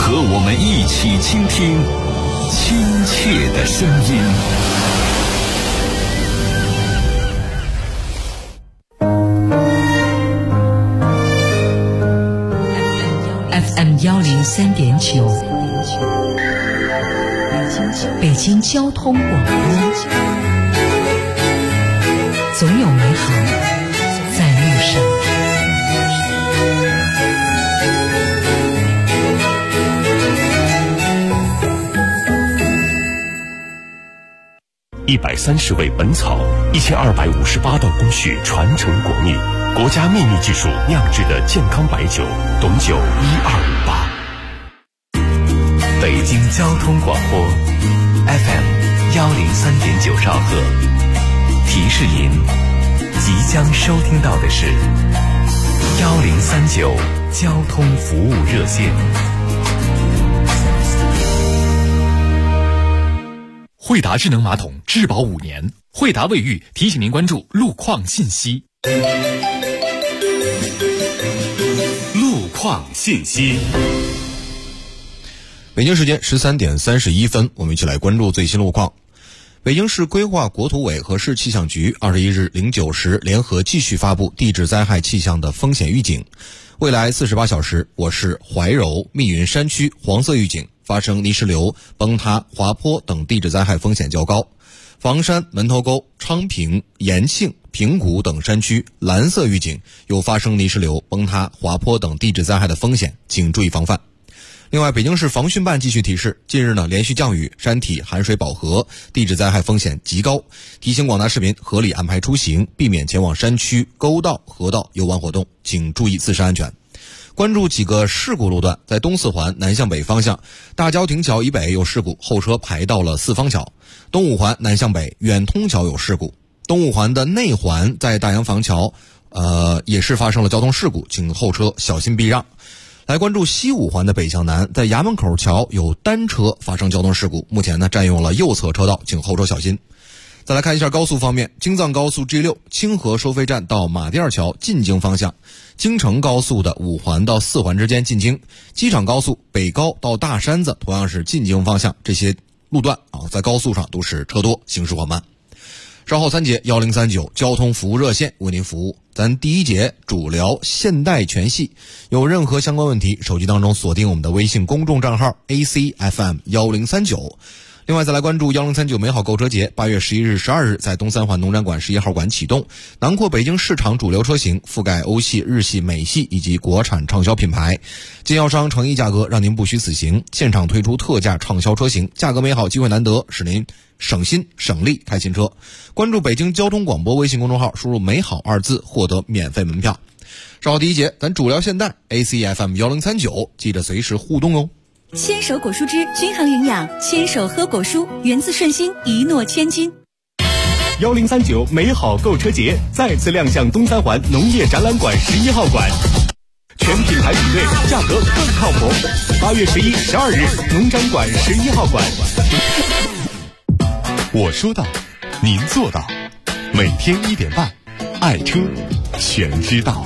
和我们一起倾听亲切的声音。 FM 103.9，北京交通广播，总有美好在路上。 130味本草，1258道工序传承国秘，国家秘密技术酿制的健康白酒，董酒1258。 北京交通广播 FM 103.9兆赫，提示您即将收听到的是1039交通服务热线。 惠达智能马桶质保5年，惠达卫浴提醒您关注路况信息。 路况信息。 北京时间13点31分，我们一起来关注最新路况。北京市规划国土委和市气象局21日09时联合继续发布地质灾害气象的风险预警。未来48小时，我市怀柔、密云山区黄色预警，发生泥石流、崩塌、滑坡等地质灾害风险较高。房山、门头沟、昌平、延庆、平谷等山区蓝色预警，有发生泥石流、崩塌、滑坡等地质灾害的风险，请注意防范。另外，北京市防汛办继续提示，近日连续降雨，山体含水饱和，地质灾害风险极高，提醒广大市民合理安排出行，避免前往山区、沟道、河道游玩活动，请注意自身安全。关注几个事故路段，在东四环南向北方向，大郊亭桥以北有事故，后车排到了四方桥；东五环南向北远通桥有事故，东五环的内环在大洋坊桥，也是发生了交通事故，请后车小心避让。来关注西五环的北向南，在衙门口桥有单车发生交通事故，目前占用了右侧车道，请后车小心。再来看一下高速方面，京藏高速 G6 清河收费站到马甸桥进京方向，京承高速的五环到四环之间进京，机场高速北高到大山子同样是进京方向，这些路段在高速上都是车多，行驶缓慢。稍后3节1039交通服务热线为您服务。咱第一节主聊现代全系，有任何相关问题，手机当中锁定我们的微信公众账号 ACFM 1039。另外再来关注1039美好购车节，8月11日、12日在东三环农展馆11号馆启动，囊括北京市场主流车型，覆盖欧系、日系、美系以及国产畅销品牌，经销商诚意价格让您不虚此行，现场推出特价畅销车型，价格美好，机会难得，使您省心省力开新车。关注北京交通广播微信公众号，输入美好2字获得免费门票。稍后第一节咱主聊现代 ACFM 1039，记得随时互动哦。 牵手果蔬汁均衡营养，牵手喝果蔬，源自顺心，一诺千金。 1039美好购车节再次亮相东三环农业展览馆11号馆，全品牌比对，价格更靠谱。8月11、12日农展馆11号馆。我说到，您做到，每天1点半，爱车全知道。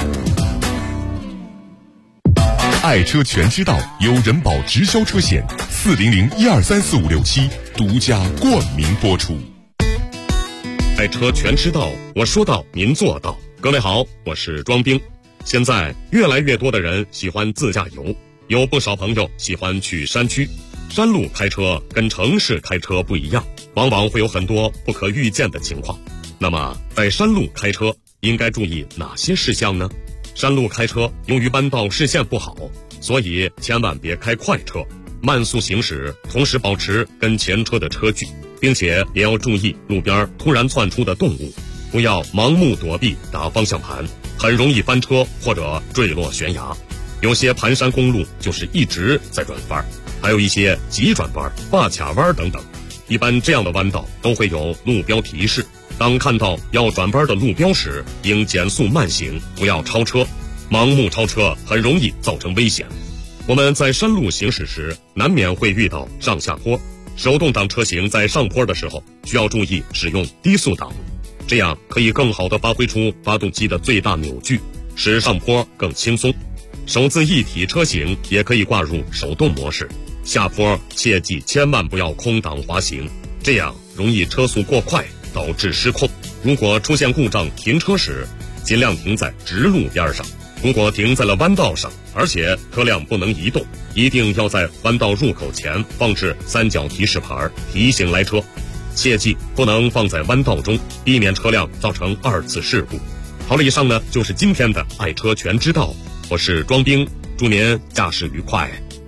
爱车全知道由人保直销车险400123456独家冠名播出。 爱车全知道，我说到您做到。各位好，我是庄兵。现在越来越多的人喜欢自驾游，有不少朋友喜欢去山区。山路开车跟城市开车不一样，往往会有很多不可预见的情况。那么在山路开车应该注意哪些事项呢？山路开车由于弯道视线不好，所以千万别开快车，慢速行驶，同时保持跟前车的车距，并且也要注意路边突然窜出的动物，不要盲目躲避打方向盘，很容易翻车或者坠落悬崖。有些盘山公路就是一直在转弯，还有一些急转弯、挂卡弯等等。一般这样的弯道都会有路标提示，当看到要转弯的路标时，应减速慢行，不要超车。盲目超车很容易造成危险。我们在山路行驶时，难免会遇到上下坡，手动挡车型在上坡的时候需要注意使用低速档，这样可以更好地发挥出发动机的最大扭矩，使上坡更轻松。 手自一体车型也可以挂入手动模式。下坡切记千万不要空挡滑行，这样容易车速过快导致失控。如果出现故障停车时，尽量停在直路边上。如果停在了弯道上，而且车辆不能移动，一定要在弯道入口前放置三角提示牌，提醒来车。切记不能放在弯道中，避免车辆造成二次事故。好了，以上呢就是今天的爱车全知道，我是庄兵，祝您驾驶愉快。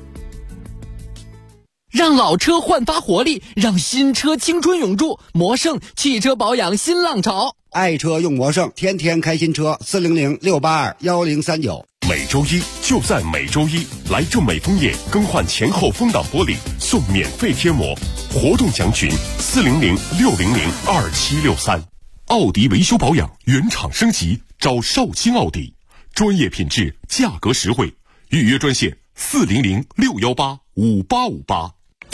让老车焕发活力，让新车青春永驻。魔胜汽车保养新浪潮， 爱车用魔胜，天天开新车。400-682-1039。 每周一就在每周一，来正美枫叶更换前后风挡玻璃送免费贴膜，活动详询400-600-2763。奥迪维修保养原厂升级，找绍兴奥迪，专业品质，价格实惠，预约专线400-618-5858。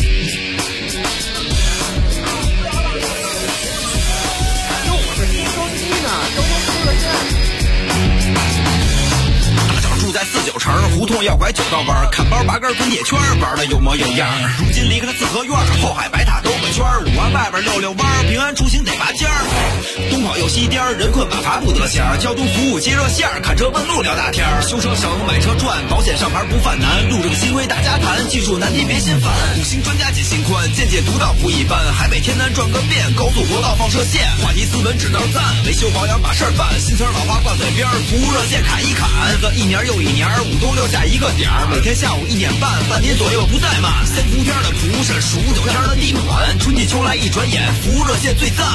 住在49城，胡同要拐9道弯，看包8根滚铁圈，玩的有模有样。如今离开了四合院，后海白塔兜个圈，5环外边溜溜弯，平安出行得拔尖儿。东跑又西颠，人困马乏不得闲，交通服务接热线，看车问路聊大天，修车省买车赚，保险上牌不犯难，路政新规大家谈，技术难题别心烦。5星专家解心宽，见解独到不一般，海北天南转个遍，高速国道放射线，话题斯文只能赞，维修保养把事儿办，新词老话挂嘴边，服务热线砍一砍，个一年又一年，5冬6夏一个点儿，每天下午1点半，半年左右不怠慢。3伏天的蒲是数9天的地暖，春季秋来一转眼，服务热线最赞。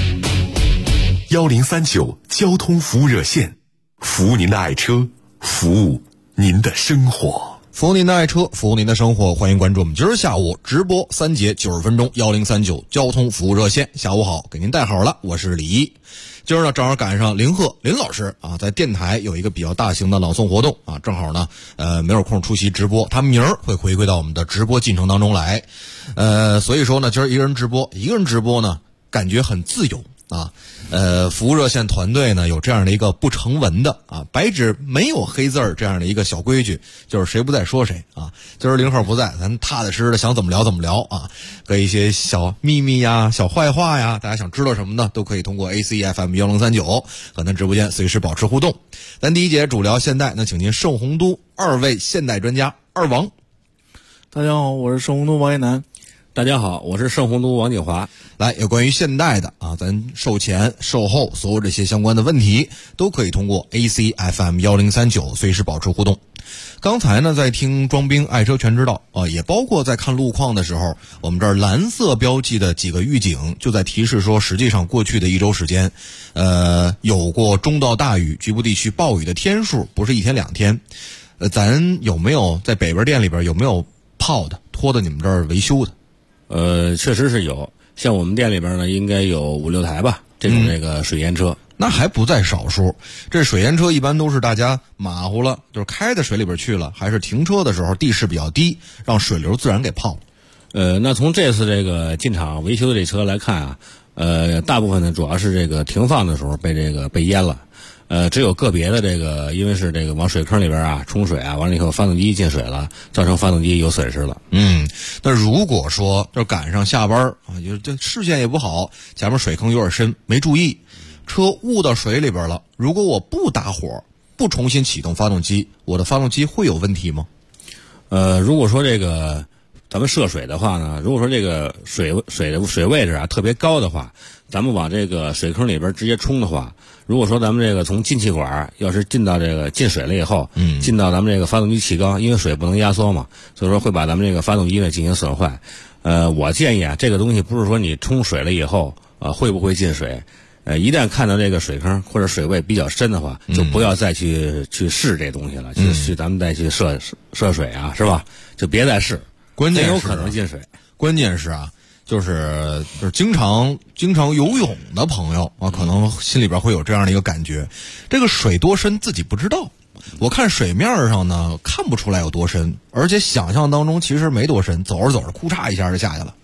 1039交通服务热线，服务您的爱车，服务您的生活。 服务您的爱车，服务您的生活，欢迎关注我们今儿下午直播3节90分钟1039交通服务热线。下午好，给您带好了，我是李一。今儿呢，正好赶上林老师啊，在电台有一个比较大型的朗诵活动啊，正好呢，没有空出席直播，他明儿会回归到我们的直播进程当中来，所以说呢，今儿一个人直播呢，感觉很自由啊。服务热线团队呢有这样的一个不成文的啊，白纸没有黑字儿这样的一个小规矩，就是谁不在说谁啊。今儿林鹤不在，咱踏踏实实的想怎么聊怎么聊啊，跟一些小秘密呀、小坏话呀，大家想知道什么呢，都可以通过 ACFM 1039和咱直播间随时保持互动。咱第一节主聊现代，那请您盛洪都2位现代专家二王。 大家好，我是盛洪都王一楠。 大家好，我是盛洪都王景华。 来，有关于现代的啊，咱售前售后所有这些相关的问题都可以通过 ACFM 1039随时保持互动。刚才呢在听庄兵爱车全知道啊，也包括在看路况的时候，我们这儿蓝色标记的几个预警就在提示说，实际上过去的1周时间有过中到大雨，局部地区暴雨的天数不是1天2天。咱有没有在北边店里边有没有泡的拖到你们这儿维修的？ 确实是有，像我们店里边呢，应该有5、6台吧，这种这个水淹车。 那还不在少数。这水淹车一般都是大家马虎了，就是开到水里边去了，还是停车的时候地势比较低，让水流自然给泡了。 那从这次这个进厂维修的这车来看啊，大部分呢主要是这个停放的时候被淹了。只有个别的这个，因为是这个往水坑里边啊冲水啊，完了以后发动机进水了，造成发动机有损失了。 那如果说就赶上下班啊，就这视线也不好，前面水坑有点深，没注意，车误到水里边了。如果我不打火，不重新启动发动机，我的发动机会有问题吗？ 如果说这个咱们涉水的话呢，如果说这个水位置啊特别高的话，咱们往这个水坑里边直接冲的话，如果说咱们这个从进气管要是进到这个进水了以后，进到咱们这个发动机气缸，因为水不能压缩嘛，所以说会把咱们这个发动机呢进行损坏。我建议啊，这个东西不是说你冲水了以后会不会进水，一旦看到这个水坑或者水位比较深的话，就不要再去试这东西了，去咱们再去涉水啊，是吧？就别再试， 关键是有可能进水。 关键是啊，就是经常游泳的朋友啊，可能心里边会有这样的一个感觉，这个水多深自己不知道。我看水面上呢看不出来有多深，而且想象当中其实没多深，走着走着哭嚓一下就下去了。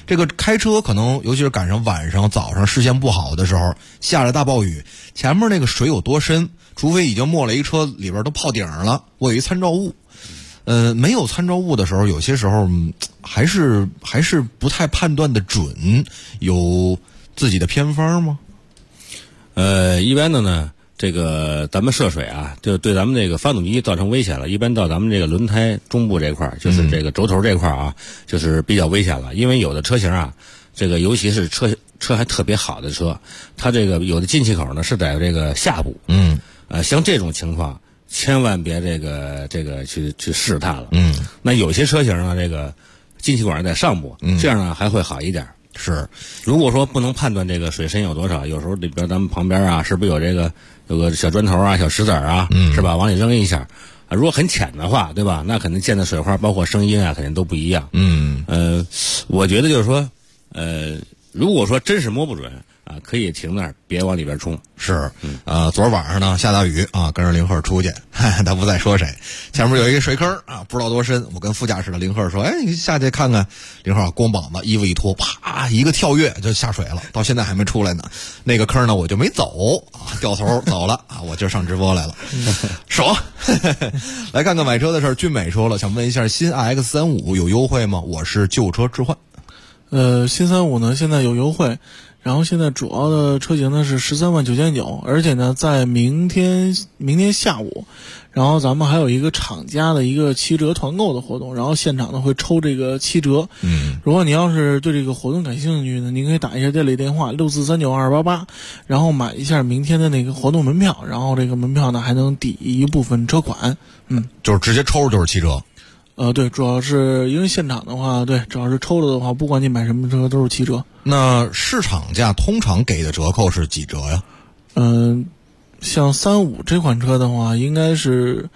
这个开车可能尤其是赶上晚上早上视线不好的时候，下了大暴雨，前面那个水有多深，除非已经没了一车里边都泡顶了，我有一参照物。没有参照物的时候，有些时候还是不太判断的准，有自己的偏方吗？ 一般的呢，这个咱们涉水啊，就对咱们这个发动机造成危险了。一般到咱们这个轮胎中部这块儿，就是这个轴头这块儿啊，就是比较危险了。因为有的车型啊，这个尤其是车还特别好的车，它这个有的进气口呢是在这个下部。像这种情况，千万别这个去试它了。那有些车型呢，这个进气管在上部，这样呢还会好一点。 是， 如果说不能判断这个水深有多少，有时候里边咱们旁边啊，是不是有个小砖头啊、小石子啊，是吧？往里扔一下，如果很浅的话，对吧？那肯定溅的水花，包括声音啊，肯定都不一样。我觉得就是说，如果说真是摸不准啊，可以停那儿，别往里边冲。 是，昨儿晚上呢下大雨啊，跟着林鹤出去，他不再说谁，前面有一个水坑啊，不知道多深。我跟副驾驶的林鹤说：“哎，你下去看看。”林鹤光膀子，衣服一脱，啪一个跳跃就下水了，到现在还没出来呢。那个坑呢，我就没走啊，掉头走了啊。我今儿上直播来了，爽。来看看买车的事儿，俊美说了，想问一下，新 RX35 有优惠吗？我是旧车置换。 新35呢现在有优惠。然后现在主要的车型呢是13.999万，而且呢在明天下午，然后咱们还有一个厂家的一个7折团购的活动，然后现场呢会抽这个7折。如果你要是对这个活动感兴趣呢，您可以打一下店里电话64392288，然后买一下明天的那个活动门票，然后这个门票呢还能抵一部分车款。 就是直接抽就是7折。 对，主要是因为现场的话，对，只要是抽了的话，不管你买什么车都是7折。 那市场价通常给的折扣是几折呀？ 像35这款车的话，应该是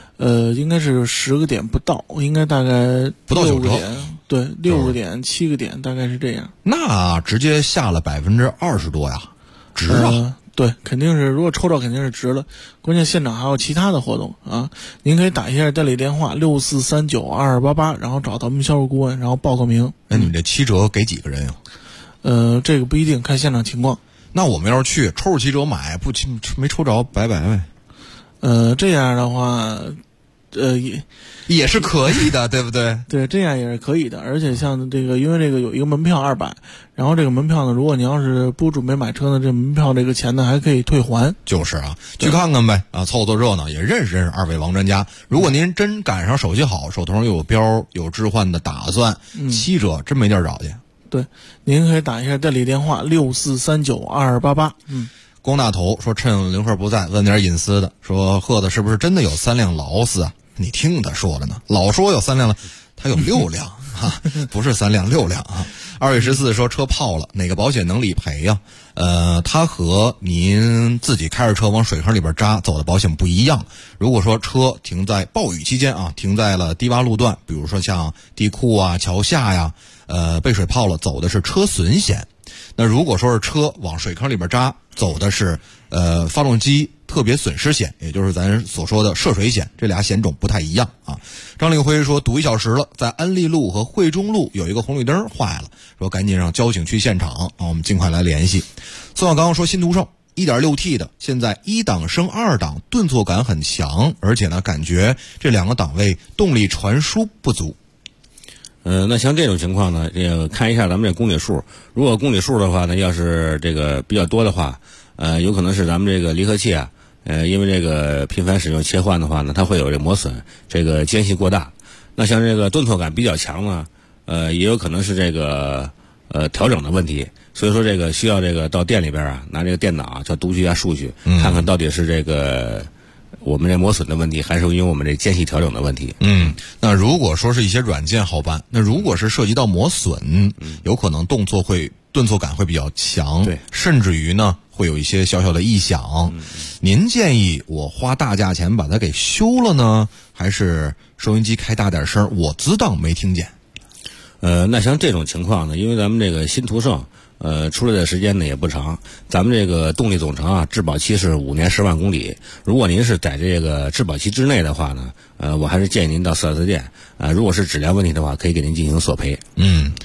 10个点不到，应该大概不到9折， 对，6个点、7个点，大概是这样。 那直接下了20%多呀，值啊！ 对，肯定是，如果抽到肯定是值了。关键现场还有其他的活动啊，您可以打一下店里电话64392288，然后找咱们销售顾问，然后报个名。 那你们这7折给几个人呀？ 这个不一定，看现场情况。 那我们要是去抽着7折买，没抽着拜拜呗。 这样的话， 也是可以的，对不对？ 对，这样也是可以的。而且像这个，因为这个有一个门票200，然后这个门票呢，如果你要是不准备买车呢，这门票这个钱呢还可以退还。 就是啊，去看看呗啊，凑凑热闹，也认识二位王专家。如果您真赶上手气好，手头上又有标有置换的打算，7折真没地儿找去。 对，您可以打一下店里电话64392288。 龚大头说，趁林鹤不在，问点隐私的，说鹤子是不是真的有3辆劳斯啊？你听他说的呢，老说有3辆了，他有6辆啊，不是3辆6辆啊。2月14说车泡了，哪个保险能理赔呀？他和您自己开着车往水坑里边扎走的保险不一样。如果说车停在暴雨期间啊，停在了低洼路段，比如说像地库啊、桥下呀，被水泡了，走的是车损险。那如果说是车往水坑里边扎，走的是发动机特别损失险，也就是咱所说的涉水险，这俩险种不太一样啊。张令辉说，堵1小时了，在安利路和惠中路有一个红绿灯坏了，说赶紧让交警去现场啊，我们尽快来联系。宋小刚说，新途胜 1.6T 的，现在1档升2档，顿挫感很强，而且呢，感觉这2个档位动力传输不足。 那像这种情况呢，这个看一下咱们这公里数。如果公里数的话呢，要是这个比较多的话，有可能是咱们这个离合器啊，因为这个频繁使用切换的话呢，它会有这磨损，这个间隙过大。那像这个顿挫感比较强呢，也有可能是这个调整的问题。所以说这个需要这个到店里边啊，拿这个电脑啊，叫读取一下数据，看看到底是这个我们这磨损的问题，还是因为我们这间隙调整的问题。 那如果说是一些软件好办，那如果是涉及到磨损，有可能顿挫感会比较强， 对， 甚至于呢会有一些小小的异响。您建议我花大价钱把它给修了呢，还是收音机开大点声，我自当没听见？ 那像这种情况呢，因为咱们这个新途胜出来的时间呢也不长，咱们这个动力总成啊，质保期是5年10万公里。如果您是在这个质保期之内的话呢，我还是建议您到4S店。如果是质量问题的话，可以给您进行索赔。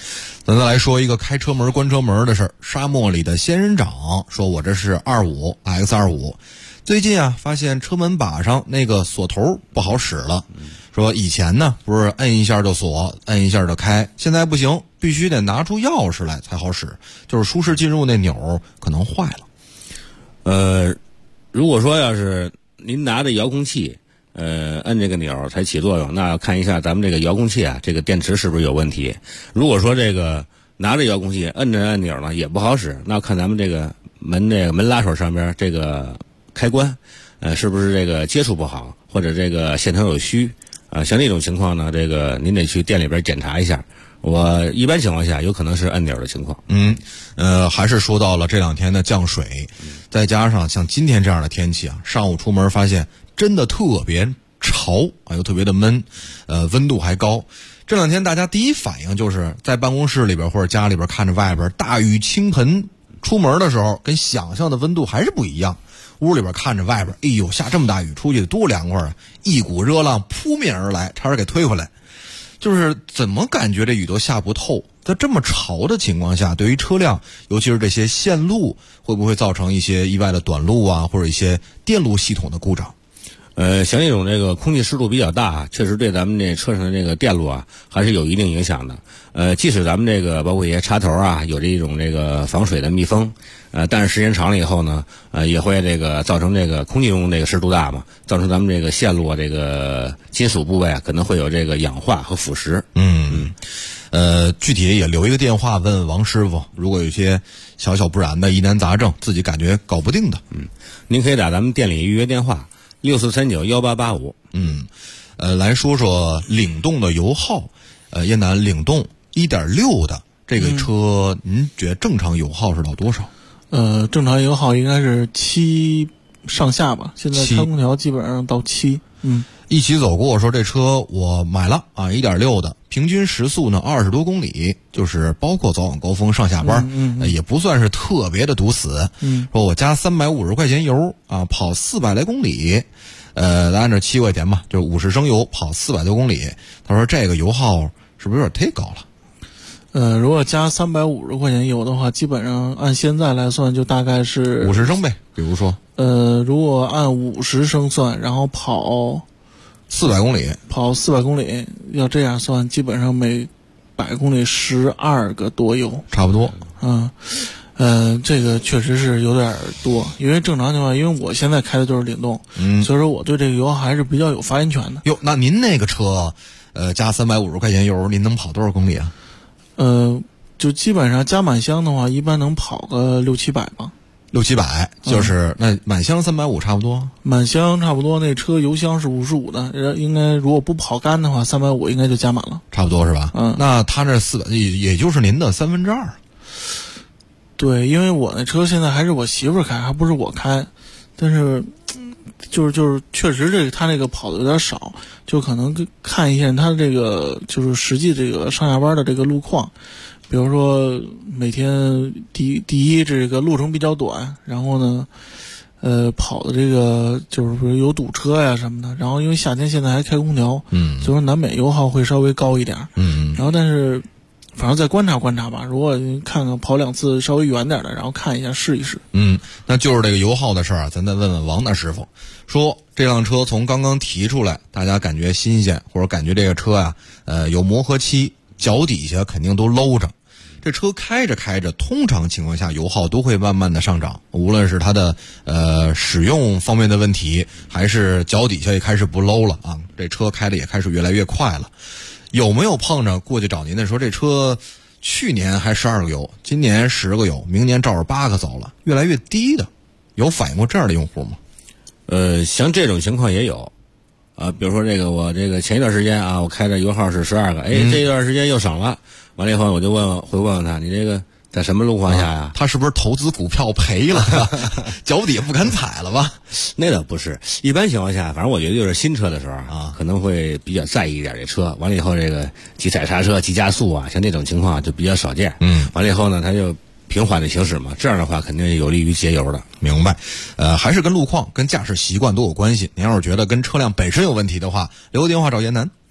咱再来说一个开车门关车门的事儿。沙漠里的仙人掌说，我这是25 X25，最近啊发现车门把上那个锁头不好使了，说以前呢不是摁一下就锁，摁一下就开，现在不行，必须得拿出钥匙来才好使，就是舒适进入那钮可能坏了。 如果说要是您拿着遥控器摁这个钮才起作用，那要看一下咱们这个遥控器啊，这个电池是不是有问题。如果说这个拿着遥控器摁着按钮呢也不好使，那要看咱们这个门拉手上边这个开关是不是这个接触不好，或者这个线头有虚像这种情况呢，这个您得去店里边检查一下。我一般情况下有可能是按钮的情况。 还是说到了这两天的降水，再加上像今天这样的天气啊，上午出门发现真的特别潮又特别的闷，温度还高。这两天大家第一反应就是在办公室里边或者家里边看着外边大雨倾盆，出门的时候跟想象的温度还是不一样。屋里边看着外边，哎呦，下这么大雨，出去多凉快啊！一股热浪扑面而来，差点给推回来。就是怎么感觉这雨都下不透，在这么潮的情况下，对于车辆，尤其是这些线路，会不会造成一些意外的短路啊，或者一些电路系统的故障？ 像这种这个空气湿度比较大，确实对咱们这车上的这个电路啊，还是有一定影响的。即使咱们这个包括一些插头啊，有这种这个防水的密封，但是时间长了以后呢，也会这个造成这个空气中这个湿度大嘛，造成咱们这个线路啊，这个金属部位啊，可能会有这个氧化和腐蚀。 具体也留一个电话问王师傅，如果有些小小不然的疑难杂症，自己感觉搞不定的， 您可以打咱们店里预约电话。64391885。 来说说领动的油耗。燕南领动1.6的这个车，您觉得正常油耗是到多少？ 正常油耗应该是7上下吧。现在开空调基本上到7。 一起走过说这车我买了啊，1.6的，平均时速呢20多公里，就是包括早晚高峰上下班，也不算是特别的堵死。说我加350块钱油啊，跑400来公里，按照7块钱吧，就是50升油跑400多公里。他说这个油耗是不是有点忒高了？ 如果加350块钱油的话，基本上按现在来算，就大概是 50升呗。比如说， 如果按50升算，然后跑 400公里， 跑400公里，要这样算，基本上每100公里12个多油， 差不多。 这个确实是有点多，因为正常情况，因为我现在开的就是领动，所以说我对这个油还是比较有发言权的。 哟，那您那个车，加350块钱油，您能跑多少公里啊？ 就基本上加满箱的话，一般能跑个600-700吧。 600-700，就是那满箱350差不多。 满箱差不多，那车油箱是55的，应该如果不跑干的话，350应该就加满了。 差不多是吧？那他这400，也就是您的2/3。 对，因为我那车现在还是我媳妇开，还不是我开，但是就是确实这个他那个跑的有点少，就可能看一下他这个就是实际这个上下班的这个路况，比如说每天第一这个路程比较短，然后呢跑的这个就是有堵车呀什么的，然后因为夏天现在还开空调，所以说难免油耗会稍微高一点，然后但是反正再观察观察吧，如果你看看跑2次稍微远点的，然后看一下试一试。 那就是这个油耗的事儿，咱再问问王大师傅，说这辆车从刚刚提出来，大家感觉新鲜，或者感觉这个车啊，有磨合期，脚底下肯定都搂着。这车开着开着，通常情况下油耗都会慢慢的上涨，无论是它的使用方面的问题，还是脚底下也开始不搂了啊，这车开的也开始越来越快了。有没有碰着过去找您的说这车去年还12个油，今年10个油，明年照着8个走了，越来越低的，有反映过这样的用户吗？ 像这种情况也有比如说这个我这个前一段时间啊，我开的油耗是12个，这一段时间又省了，完了以后我就会问问他，你这个在什么路况下呀？ 他是不是投资股票赔了，脚底不敢踩了吧？ 那倒不是，一般情况下，反正我觉得就是新车的时候可能会比较在意一点这车。完了以后，这个急踩刹车、急加速啊，像这种情况就比较少见。完了以后呢，他就平缓的行驶嘛，这样的话肯定有利于节油的。 明白。还是跟路况、跟驾驶习惯都有关系。您要是觉得跟车辆本身有问题的话，留个电话找严楠。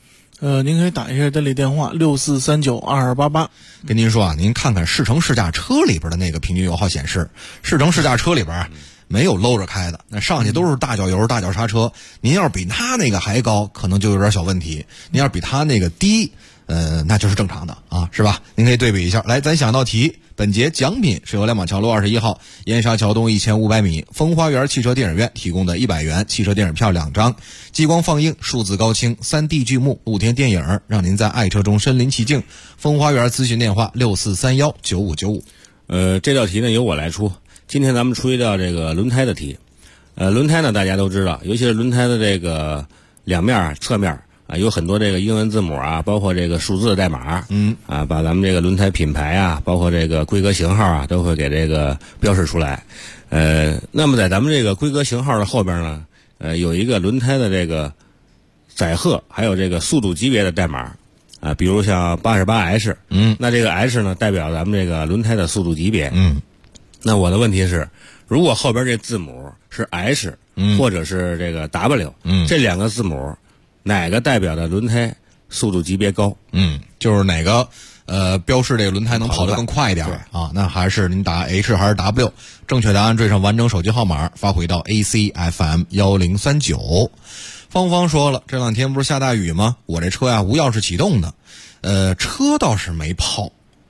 您可以打一下电力电话64392288。 跟您说啊，您看看试乘试驾车里边的那个平均油耗显示，试乘试驾车里边没有搂着开的，那上去都是大脚油大脚刹车，您要是比他那个还高，可能就有点小问题，您要是比他那个低，那就是正常的啊，是吧？您可以对比一下。来，咱想道题，本节奖品是由亮马桥路21号燕莎桥东1500米风花园汽车电影院提供的100元汽车电影票2张，激光放映、数字高清、3D 剧目、露天电影，让您在爱车中身临其境。风花园咨询电话64319595。 这道题呢由我来出。今天咱们出一道这个轮胎的题。轮胎呢大家都知道，尤其是轮胎的这个两面侧面啊，有很多这个英文字母啊，包括这个数字的代码，把咱们这个轮胎品牌啊，包括这个规格型号啊，都会给这个标示出来。那么在咱们这个规格型号的后边呢，有一个轮胎的这个载荷，还有这个速度级别的代码啊，比如像88H，那这个 H 呢代表咱们这个轮胎的速度级别，那我的问题是，如果后边这字母是 H，或者是这个 W，这两个字母哪个代表的轮胎速度级别高？ 就是哪个标示这个轮胎能跑得更快一点啊？那还是您答 H 还是 W？ 正确答案缀上完整手机号码发回到 ACFM1039。芳芳说了，这两天不是下大雨吗？我这车呀无钥匙启动的，车倒是没泡，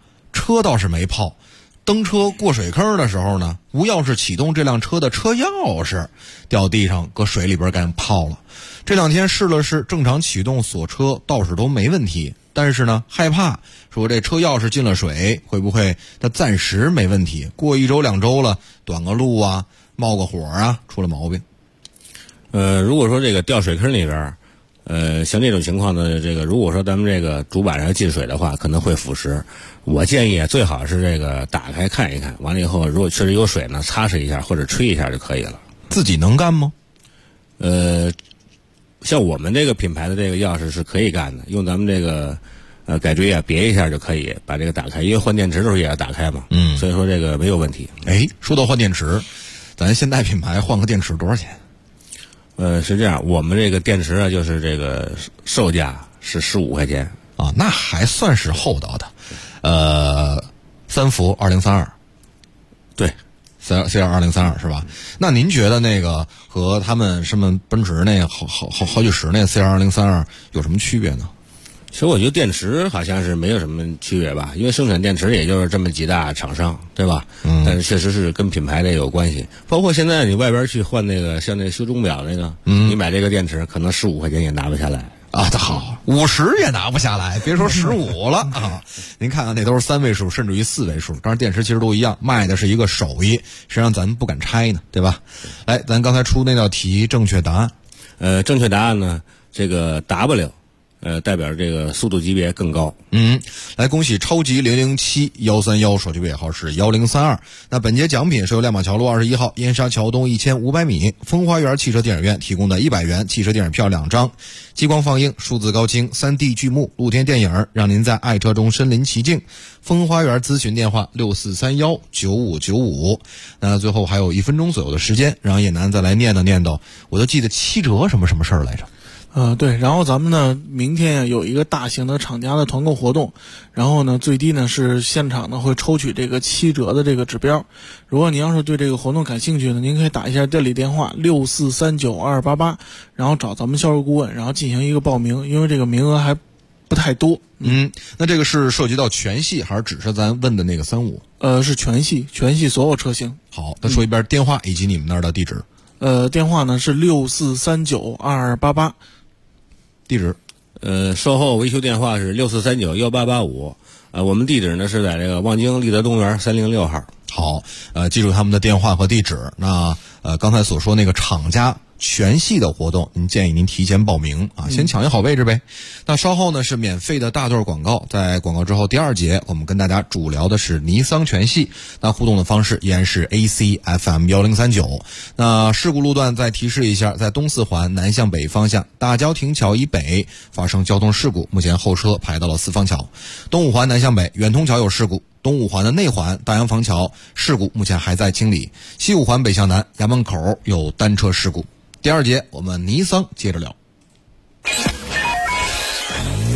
登车过水坑的时候呢，无钥匙启动这辆车的车钥匙掉地上，搁水里边给泡了。这两天试了试，正常启动锁车倒是都没问题，但是呢害怕说这车钥匙进了水，会不会它暂时没问题，过1周2周了，短个路啊，冒个火啊，出了毛病。 如果说这个掉水坑里边，像这种情况呢，这个如果说咱们这个主板上进水的话，可能会腐蚀。我建议最好是这个打开看一看，完了以后如果确实有水呢，擦拭一下或者吹一下就可以了。 自己能干吗？ 像我们这个品牌的这个钥匙是可以干的，用咱们这个改锥啊别一下就可以把这个打开，因为换电池的时候也要打开嘛。所以说这个没有问题。 说到换电池，咱现代品牌换个电池多少钱？ 是这样，我们这个电池啊，就是这个售价是15块钱啊，那还算是厚道的。3伏2032，对，CR 2032是吧？那您觉得那个和他们什么奔驰那好几十那 CR 2032有什么区别呢？ 其实我觉得电池好像是没有什么区别吧，因为生产电池也就是这么几大厂商，对吧？但是确实是跟品牌的有关系。包括现在你外边去换那个像那修钟表那个，你买这个电池可能15块钱也拿不下来啊。好，50也拿不下来，别说15了啊！您看看那都是3位数，甚至于4位数。当然电池其实都一样，卖的是一个手艺，谁让咱不敢拆呢？对吧？来，咱刚才出那道题正确答案， 正确答案呢，这个 W。代表这个速度级别更高。 来恭喜超级007-131，手机尾号是1032。那本节奖品是由亮马桥路21号燕莎桥东1500米风花园汽车电影院提供的100元汽车电影票2张，激光放映、数字高清、3D 剧目、露天电影，让您在爱车中身临其境。风花园咨询电话64319595。那最后还有1分钟左右的时间，让叶楠再来念叨，我就记得7折什么事儿来着。 对，然后咱们呢，明天有一个大型的厂家的团购活动，然后呢，最低呢是现场呢会抽取这个7折的这个指标。如果您要是对这个活动感兴趣呢，您可以打一下店里电话64392288，然后找咱们销售顾问，然后进行一个报名，因为这个名额还不太多。 那这个是涉及到全系还是只是咱问的那个35？ 是全系所有车型。 好，再说一遍电话以及你们那儿的地址。 电话呢是64392288。 地址， 售后维修电话是64391885，我们地址呢是在这个望京立德东园306号。 好，记住他们的电话和地址。那刚才所说那个厂家全系的活动，建议您提前报名啊，先抢一好位置呗。那稍后呢是免费的大段广告，在广告之后第2节，我们跟大家主聊的是尼桑全系。那互动的方式依然是 ACFM1039。那事故路段再提示一下，在东四环南向北方向大郊亭桥以北发生交通事故，目前后车排到了四方桥。东五环南向北远通桥有事故，东五环的内环大洋房桥事故目前还在清理，西五环北向南衙门口有单车事故。第2节我们尼桑接着聊。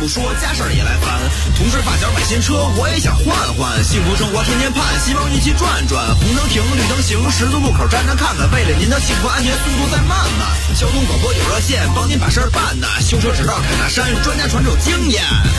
不说，家事儿也来烦。同事发小买新车，我也想换换。幸福生活天天盼，希望一起转转。红灯停，绿灯行，十字路口站站看看。为了您的幸福安全，速度再慢慢。交通广播有热线，帮您把事儿办呐。修车只到凯纳山，专家传授经验。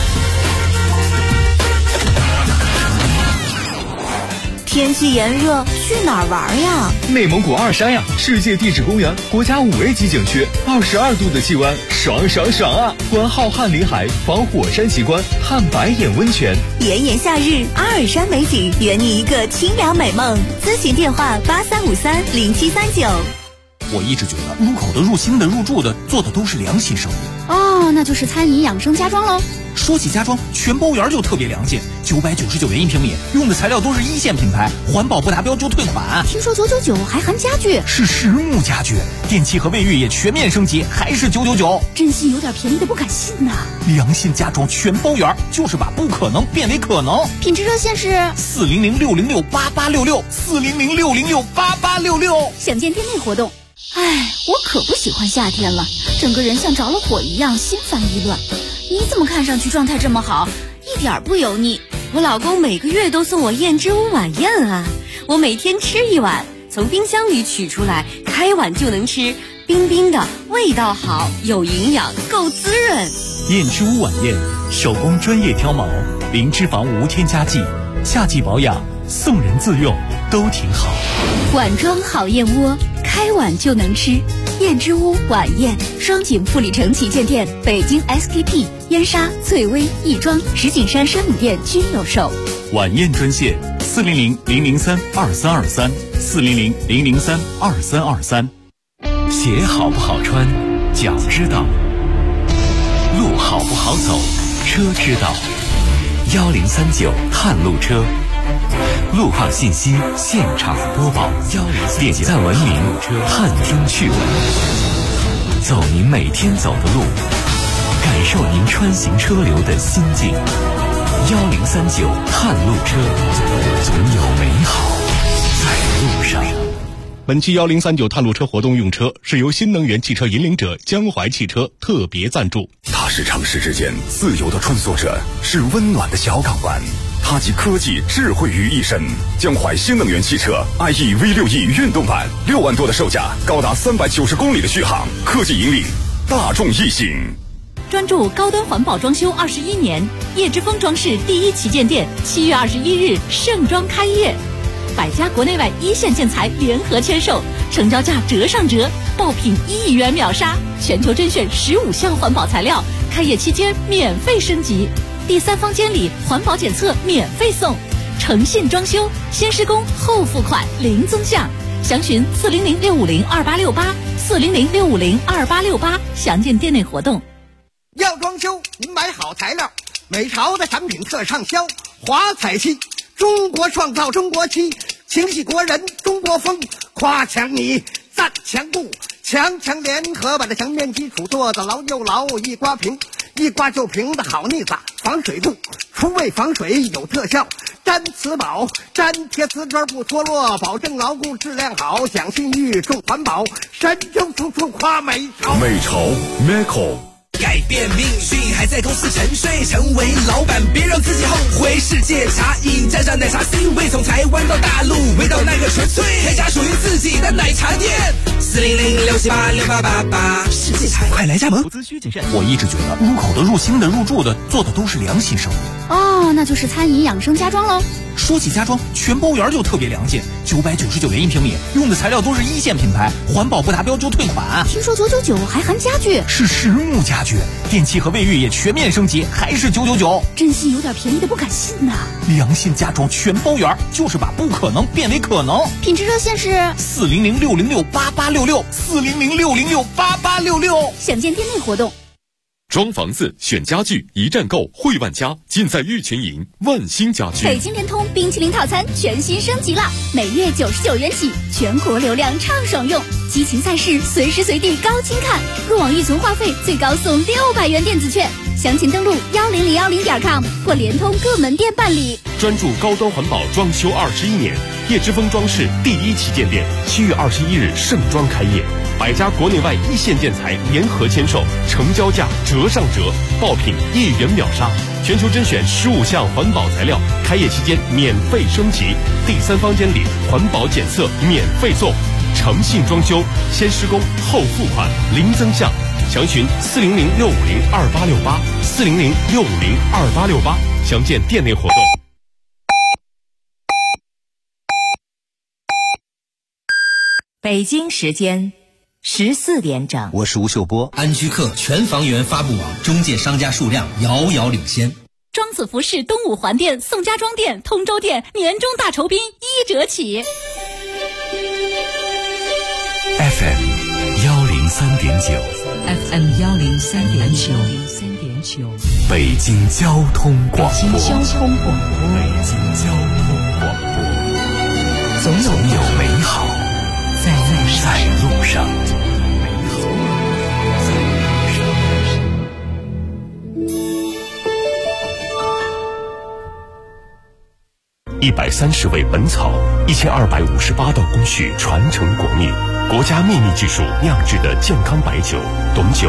天气炎热，去哪儿玩呀？ 内蒙古二山呀，世界地质公园，国家5A 级景区，22度的气温，爽爽爽啊！观浩瀚林海，访火山奇观，看白眼温泉。 炎炎夏日，阿尔山美景，圆你一个清凉美梦。咨询电话83530739。 我一直觉得入口的、入心的、入住的，做的都是良心生意。 哦，那就是餐饮养生家装喽。 说起家装，全包园就特别良心，999元1平米，用的材料都是1线品牌，环保不达标就退款。 听说999还含家具， 是实木家具，电器和卫浴也全面升级，还是999。 真心有点便宜的不敢信呐。 良心家装全包园，就是把不可能变为可能。 品质热线是 400-606-8866，400-606-8866。 详见店内活动。哎，我可不喜欢夏天了，整个人像着了火一样，心烦意乱。你怎么看上去状态这么好，一点不油腻？ 我老公每个月都送我燕之屋晚宴啊，我每天吃一碗，从冰箱里取出来，开碗就能吃，冰冰的，味道好，有营养，够滋润。 燕之屋晚宴，手工专业挑毛，零脂肪无添加剂，夏季保养，送人自用都挺好。 碗装好燕窝，开碗就能吃。燕之屋晚宴，双井富力城旗舰店、北京 SKP、燕莎、翠微、亦庄、石景山山姆店均有售。 晚宴专线400-003-2323，400-003-2323。鞋好不好穿，脚知道；路好不好走，车知道。 1039探路车，路况信息现场播报，点赞文明，探听趣闻，走您每天走的路，感受您穿行车流的心境。1039探路车，总有美好在路上。 本期1039探路车活动用车是由新能源汽车引领者江淮汽车特别赞助。 它是城市之间自由的穿梭者，是温暖的小港湾。它集科技智慧于一身。江淮新能源汽车 IE V6E 运动版，6万多的售价，高达390公里的续航，科技引领，大众异性。 专注高端环保装修21年，叶之峰装饰第1旗舰店7月21日盛装开业。百家国内外1线建材联合签售，成交价折上折，爆品1亿元秒杀，全球甄选15项环保材料，开业期间免费升级，第3方监理环保检测免费送，诚信装修，先施工后付款零增项，详询400-650-2868，400-650-2868，详见店内活动。 要装修，您买好材料，美潮的产品特畅销，华彩漆，中国创造中国漆，情系国人中国风，夸墙你赞墙布，强联合把这墙面基础做得牢又牢，一刮平，一刮就平的好腻子，防水度，除味防水有特效，粘瓷宝，粘贴瓷砖不脱落，保证牢固质量好，讲信誉重环保，神州处处夸美潮。 美潮 Meco。 改变命运还在公司沉睡，成为老板别让自己后悔。世界茶饮沾上奶茶 C 味，从台湾到大陆，味道那个纯粹，开家属于自己的奶茶店。400-678-6888，世界茶快来加盟。 投资需谨慎。我一直觉得入口的、入心的、入住的，做的都是良心生意。 哦，那就是餐饮养生家装喽。 说起家装，全包园就特别良心，999元1平米，用的材料都是1线品牌，环保不达标就退款。 听说999还含家具， 是实木家具，电器和卫浴也全面升级，还是999。 真心有点便宜的不敢信呐。 良心家装全包园，就是把不可能变为可能。 品质热线是 400-606-8866，400-606-8866， 详见店内活动。 装房子选家具一站购汇万家，尽在玉泉营万兴家居。 北京联通冰淇淋套餐全新升级了，每月99元起，全国流量畅爽用。 激情赛事随时随地高清看，入网预存话费最高送600元电子券。详情登录10010.com 或联通各门店办理。 专注高端环保装修21年，叶之峰装饰第1旗舰店7月21日盛装开业，100家国内外一线建材联合签售，成交价折上折，爆品1元秒杀，全球甄选15项环保材料，开业期间免费升级，第3方监理，环保检测免费送，诚信装修，先施工后付款，零增项。详询400-650-2868，400-650-2868，详见店内活动。 北京时间14点整， 我是吴秀波。 安居客全房源发布网中介商家数量遥遥领先。 庄子服饰东五环店、宋家庄店、通州店年终大酬宾1折起。 FM 103.9，FM 103.9， 北京交通广播， 北京交通广播， 总有美好在路上。130味本草，1258道工序传承国秘，国家秘密技术酿制的健康白酒，董酒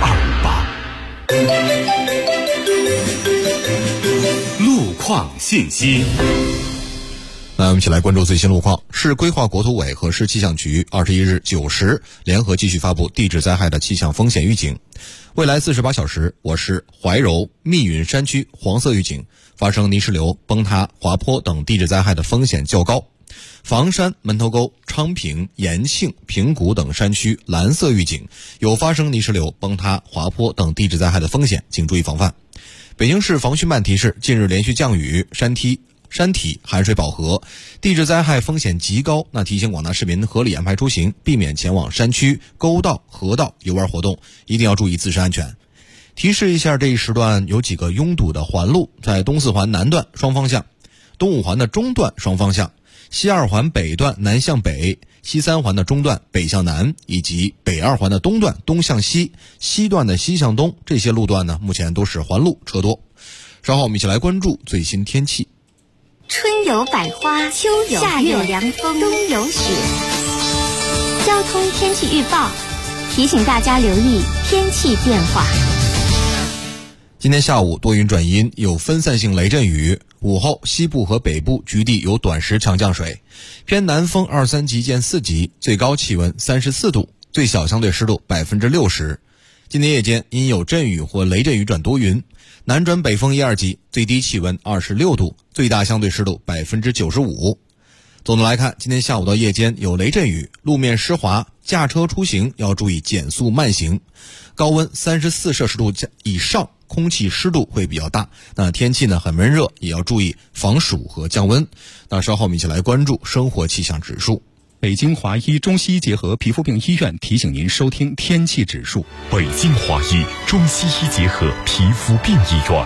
1258。路况信息。 来，我们一起来关注最新路况。市规划国土委和市气象局21日9时联合继续发布地质灾害的气象风险预警。未来48小时，我市怀柔、密云山区黄色预警，发生泥石流、崩塌、滑坡等地质灾害的风险较高。房山、门头沟、昌平、延庆、平谷等山区蓝色预警，有发生泥石流、崩塌、滑坡等地质灾害的风险，请注意防范。北京市防汛办提示，近日连续降雨，山体含水饱和，地质灾害风险极高，那提醒广大市民合理安排出行，避免前往山区、沟道、河道游玩活动，一定要注意自身安全。提示一下，这一时段有几个拥堵的环路，在东四环南段双方向，东五环的中段双方向，西二环北段南向北，西三环的中段北向南，以及北二环的东段东向西，西段的西向东，这些路段呢，目前都是环路，车多。稍后我们一起来关注最新天气。 春有百花，秋有夏有凉风，冬有雪。交通天气预报提醒大家留意天气变化。 今天下午多云转阴，有分散性雷阵雨，午后西部和北部局地有短时强降水，偏南风2、3级见4级，最高气温34度，最小相对湿度60%。今天夜间因有阵雨或雷阵雨转多云，南转北风1、2级，最低气温26度，最大相对湿度95%。总的来看，今天下午到夜间有雷阵雨，路面湿滑，驾车出行要注意减速慢行。高温34摄氏度以上，空气湿度会比较大，那天气呢很闷热，也要注意防暑和降温。那稍后我们一起来关注生活气象指数。 北京华医中西医结合皮肤病医院提醒您收听天气指数。 北京华医中西医结合皮肤病医院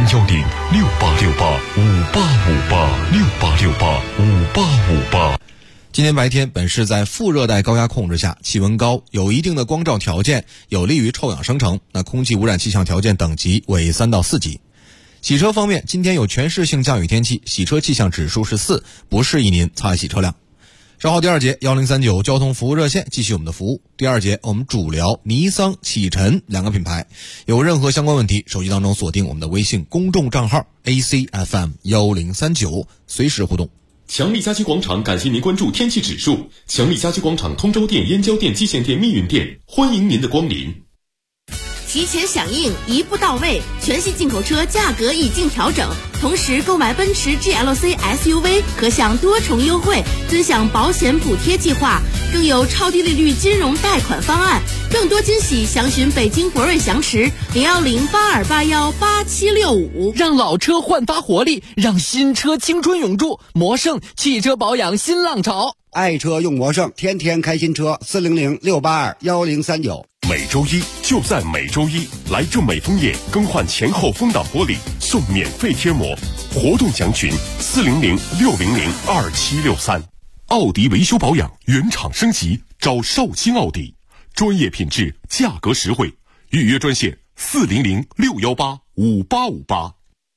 ，010-6868-5858，6868-5858。 今天白天，本市在副热带高压控制下，气温高，有一定的光照条件，有利于臭氧生成。那空气污染气象条件等级为3到4级。洗车方面，今天有全市性降雨天气，洗车气象指数是4，不适宜您擦洗车辆。稍后第二节1039交通服务热线继续我们的服务。第二节我们主聊尼桑、启辰2个品牌，有任何相关问题，手机当中锁定我们的微信公众账号 ACFM1039，随时互动。 强力家居广场感谢您关注天气指数。强力家居广场通州店、燕郊店、蓟县店、密云店，欢迎您的光临。 提前响应，一步到位，全系进口车价格已经调整，同时购买奔驰 GLC SUV 可享多重优惠，尊享保险补贴计划，更有超低利率金融贷款方案。更多惊喜，详询北京博瑞翔驰010-8281-8765。 让老车焕发活力，让新车青春永驻。魔盛汽车保养新浪潮， 爱车用魔盛，天天开新车，400-682-1039。 每周一就在每周一，来正美枫叶更换前后风挡玻璃送免费贴膜，活动详询400-600-2763。奥迪维修保养原厂升级， 找绍兴奥迪，专业品质，价格实惠，预约专线400-618-5858。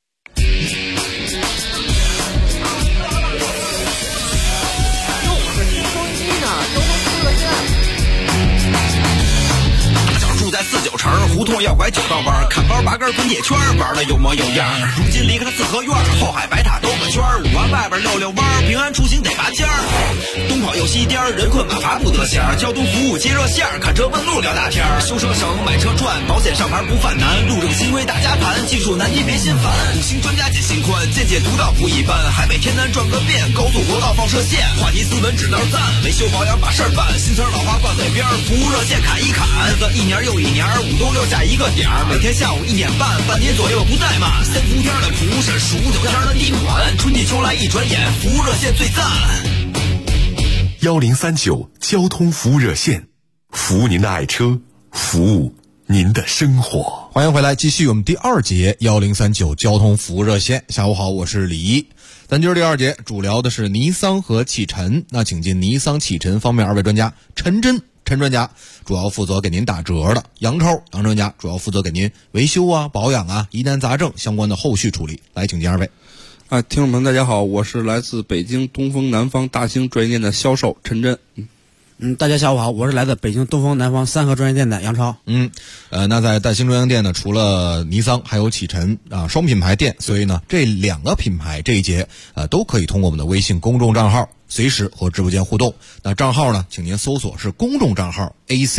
住在49城，胡同要拐9道弯，看包拔根滚铁圈，玩的有模有样。如今离开了四合院，后海白塔兜个圈，5环外边溜弯，平安出行得拔尖儿。东跑右西颠，人困马乏不得闲。交通服务接热线，看车问路聊大天。修车省，买车赚，保险上牌不犯难。路政新规大家盘，技术难题别心烦。5星专家解心宽，见解独到不一般。海北天南转个遍，高速国道放射线，话题斯文指道赞，维修保养把事儿办。新词老话挂嘴边，服务热线砍一砍。一年又一年，5都留下一个点儿，每天下午1点半，半年左右不怠慢。3伏天的厨师，15九天的地暖，春季秋来一转眼，服务热线最赞。 1039交通服务热线，服务您的爱车，服务您的生活。 欢迎回来，继续我们第2节1039交通服务热线。下午好，我是李一。咱今儿第2节主聊的是尼桑和启辰，那请进尼桑启辰方面2位专家，陈专家主要负责给您打折的，杨专家主要负责给您维修啊、保养啊、疑难杂症相关的后续处理。来，请进2位。 听众们大家好，我是来自北京东风南方大兴专业店的销售陈真。 大家下午好，我是来自北京东风南方三河专业店的杨超。 那在大兴专营店呢，除了尼桑还有启辰啊，双品牌店，所以呢这2个品牌这一节都可以通过我们的微信公众账号随时和直播间互动。那账号呢，请您搜索是公众账号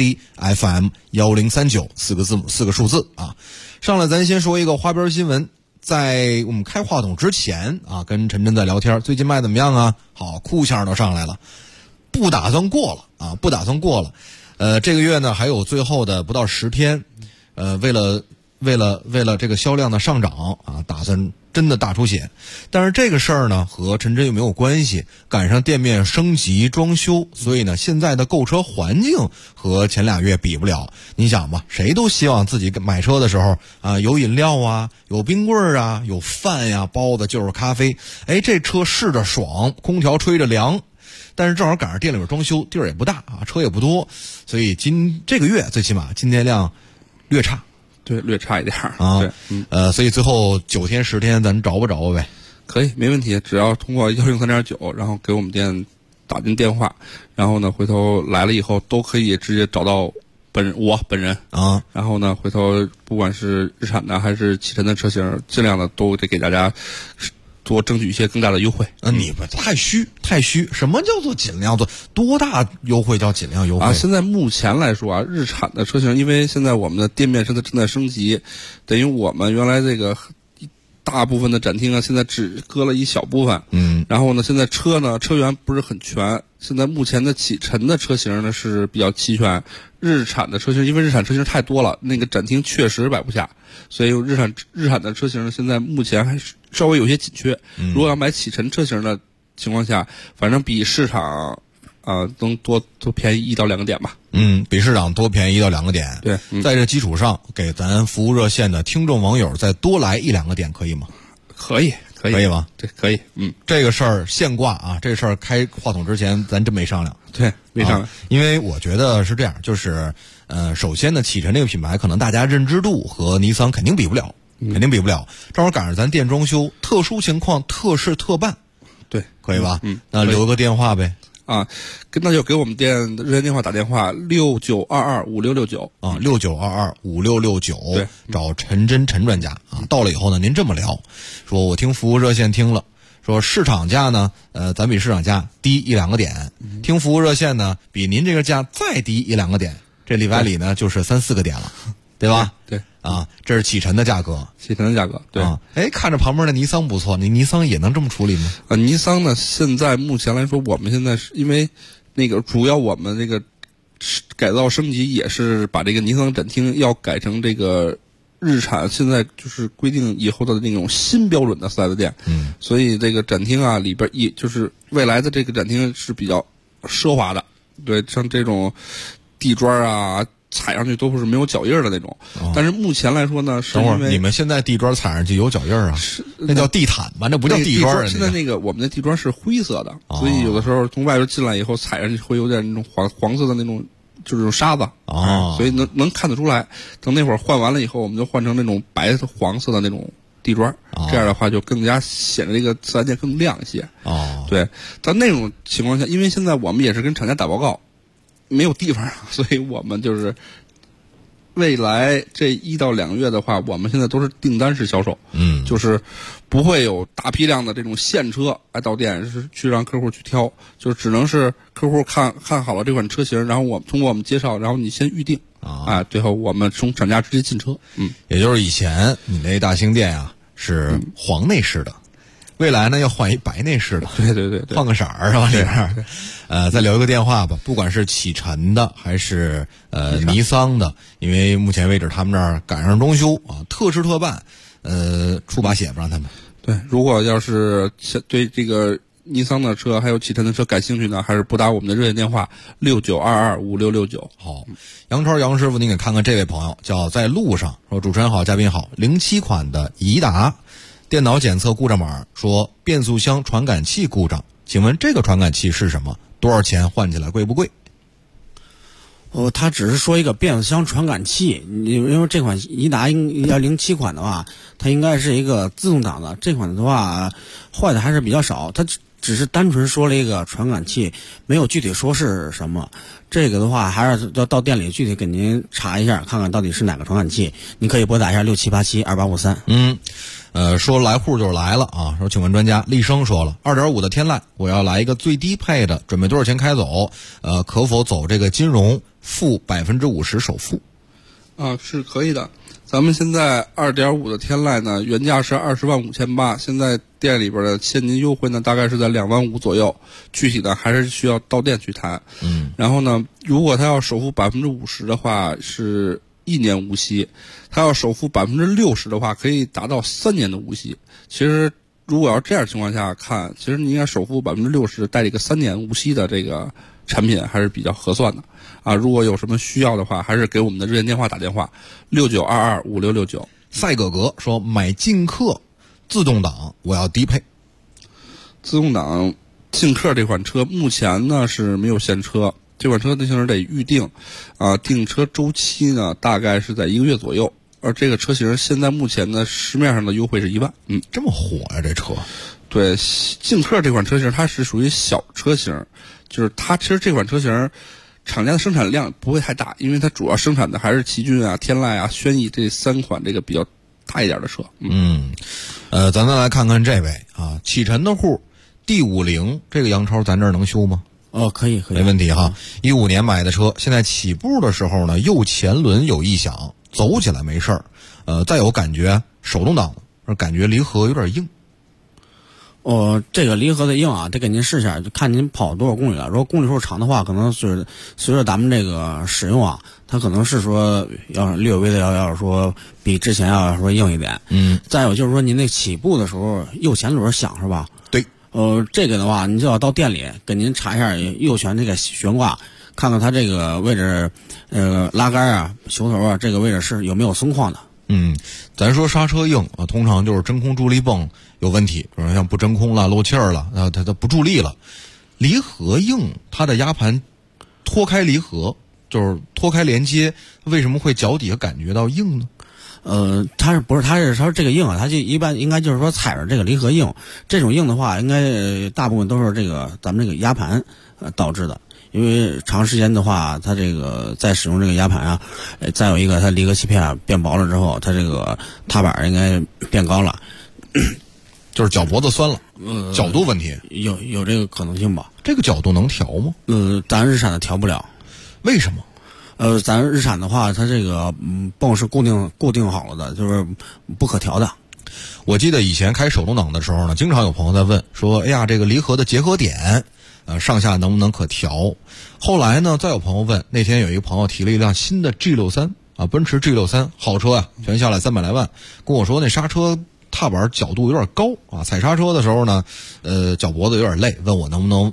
ACFM1039 4个数字啊。上来咱先说一个花边新闻，在我们开话筒之前啊，跟陈真在聊天，最近卖怎么样啊？好，酷线都上来了。不打算过了。这个月呢还有最后的不到10天，为了这个销量的上涨啊，打算真的大出血。但是这个事儿呢和陈真又没有关系，赶上店面升级装修，所以呢现在的购车环境和前2月比不了。你想吧，谁都希望自己买车的时候啊，有饮料啊，有冰棍啊，有饭呀、包子就是咖啡，这车试着爽，空调吹着凉。但是正好赶上店里面装修，地儿也不大啊，车也不多，所以这个月最起码进店量略差， 对，略差一点啊。所以最后9天10天咱找吧呗。 可以，没问题，只要通过103.9，然后给我们店打进电话，然后呢回头来了以后都可以直接找到我本人啊。 然后呢回头不管是日产的还是启辰的车型，尽量的都得给大家多争取一些更大的优惠。 你不太虚，什么叫做尽量做？多大优惠叫尽量优惠啊？现在目前来说啊，日产的车型，因为现在我们的店面正在升级，等于我们原来这个大部分的展厅啊，现在只搁了一小部分。然后呢，现在车源不是很全。现在目前的启辰的车型呢是比较齐全，日产的车型因为日产车型太多了，那个展厅确实摆不下，所以日产的车型呢现在目前还是稍微有些紧缺。如果要买启辰车型的情况下，反正比市场能多便宜1到2个点吧。 比市场多便宜1到2个点。 对， 在这基础上给咱服务热线的听众网友再多来1、2个点，可以吗？ 可以吗？ 对，可以。 这个事儿现挂啊，这事儿开话筒之前咱真没商量。 对，没商量。 因为我觉得是这样，就是首先呢，启辰这个品牌可能大家认知度和尼桑肯定比不了。正好赶上咱店装修，特殊情况特事特办。 对， 可以吧？那留个电话呗。 那就给我们店热线电话打电话69225669 啊，69225669， 对， 找陈专家啊。到了以后呢，您这么聊，说我听服务热线听了，说市场价呢，咱比市场价低1、2个点，听服务热线呢，比您这个价再低1、2个点，这里外里呢就是3、4个点了，对吧？ 对啊，这是启辰的价格， 对啊。看着旁边的尼桑不错，尼桑也能这么处理吗？ 尼桑呢，现在目前来说，我们现在是因为那个主要我们这个改造升级也是把这个尼桑展厅要改成这个日产现在就是规定以后的那种新标准的4S店。所以这个展厅啊里边就是未来的这个展厅是比较奢华的，对，像这种地砖啊、 踩上去都是没有脚印的那种。但是目前来说呢，是因为你们现在地砖踩上去有脚印啊？那叫地毯吧？那不叫地砖。 现在那个我们的地砖是灰色的，所以有的时候从外边进来以后踩上去会有点那种黄色的那种。就是这种沙子所以能看得出来。等那会儿换完了以后，我们就换成那种白黄色的那种地砖，这样的话就更加显得这个自然界更亮一些。对，在那种情况下，因为现在我们也是跟厂家打报告，没有地方，所以我们就是未来这1到2个月的话，我们现在都是订单式销售，就是不会有大批量的这种现车到店是去让客户去挑，就只能是客户看好了这款车型，然后通过我们介绍，然后你先预定最后我们从厂家直接进车。 也就是以前你那大兴店啊是黄内饰的，未来呢要换一白内饰的， 对， 换个色儿是吧？里边再留一个电话吧，不管是启辰的还是尼桑的，因为目前为止他们这儿赶上装修啊，特事特办，出把血不让他们。 对，如果要是对这个尼桑的车还有启辰的车感兴趣呢，还是拨打我们的热线电话69225669。 好，杨超杨师傅，您给看看这位朋友叫在路上，说主持人好，嘉宾好，07款的颐达。电脑检测故障码说变速箱传感器故障，请问这个传感器是什么？多少钱？换起来贵不贵？ 他只是说一个变速箱传感器，因为这款颐达要07款的话，它应该是一个自动挡的，这款的话坏的还是比较少，它只是单纯说了一个传感器，没有具体说是什么。这个的话还是要到店里具体给您查一下，看看到底是哪个传感器。你可以拨打一下67872853。 说来户就来了啊！说请问专家，立生说了，2.5的天籁，我要来一个最低配的，准备多少钱开走？可否走这个金融付50%首付？ 是可以的。咱们现在2.5的天籁呢，原价是20.58万，现在店里边的现金优惠呢，大概是在2.5万左右。具体的还是需要到店去谈。然后呢，如果他要首付50%的话，是1年无息；他要首付60%的话，可以达到3年的无息。其实，如果要这样情况下看，其实你应该首付60%，带一个3年无息的这个产品还是比较合算的啊。如果有什么需要的话，还是给我们的热线电话打电话69225669。 赛哥哥说买劲客自动挡，我要低配。 自动挡劲客这款车目前呢是没有现车，这款车的型得预定，订车周期呢大概是在1个月左右。而这个车型现在目前呢市面上的优惠是1万。 这么火呀这车？ 对，劲客这款车型它是属于小车型，就是它其实这款车型厂家的生产量不会太大，因为它主要生产的还是奇骏啊、天籁啊、轩逸这3款这个比较大一点的车。 咱再来看看这位啊，启辰的户 D50， 这个杨超咱这儿能修吗？ 可以， 没问题哈。15年买的车，现在起步的时候呢，右前轮有异响，走起来没事儿。再有感觉手动挡的，感觉离合有点硬。 这个离合的硬啊，得给您试一下，就看您跑多少公里了。如果公里数长的话，可能是随着咱们这个使用啊，它可能是说要略微的要说比之前要说硬一点。再有就是说您那起步的时候右前轮响是吧？ 对。 这个的话，你就要到店里给您查一下右前这个悬挂，看看它这个位置，拉杆啊、球头啊这个位置是有没有松旷的。 咱说刹车硬啊，通常就是真空助力泵有问题，比如像不真空了、漏气儿了，它不助力了。离合硬，它的压盘脱开离合，就是脱开连接，为什么会脚底下感觉到硬呢？ 它是这个硬啊，它就一般应该就是说踩着这个离合硬，这种硬的话，应该大部分都是这个咱们这个压盘导致的。因为长时间的话，它这个在使用这个压盘啊，再有一个它离合器片啊变薄了之后，它这个踏板应该变高了， 就是脚脖子酸了，角度问题有这个可能性吧？ 这个角度能调吗？ 咱日产的调不了。 为什么？ 咱日产的话，它这个泵是固定好了的，就是不可调的。 我记得以前开手动挡的时候呢，经常有朋友在问说，哎呀，这个离合的结合点。上下能不能可调？后来呢，再有朋友问，那天有一个朋友提了一辆新的 G63 啊，奔驰 G63 好车啊，全下来300来万，跟我说那刹车踏板角度有点高啊，踩刹车的时候呢，脚脖子有点累，问我能不能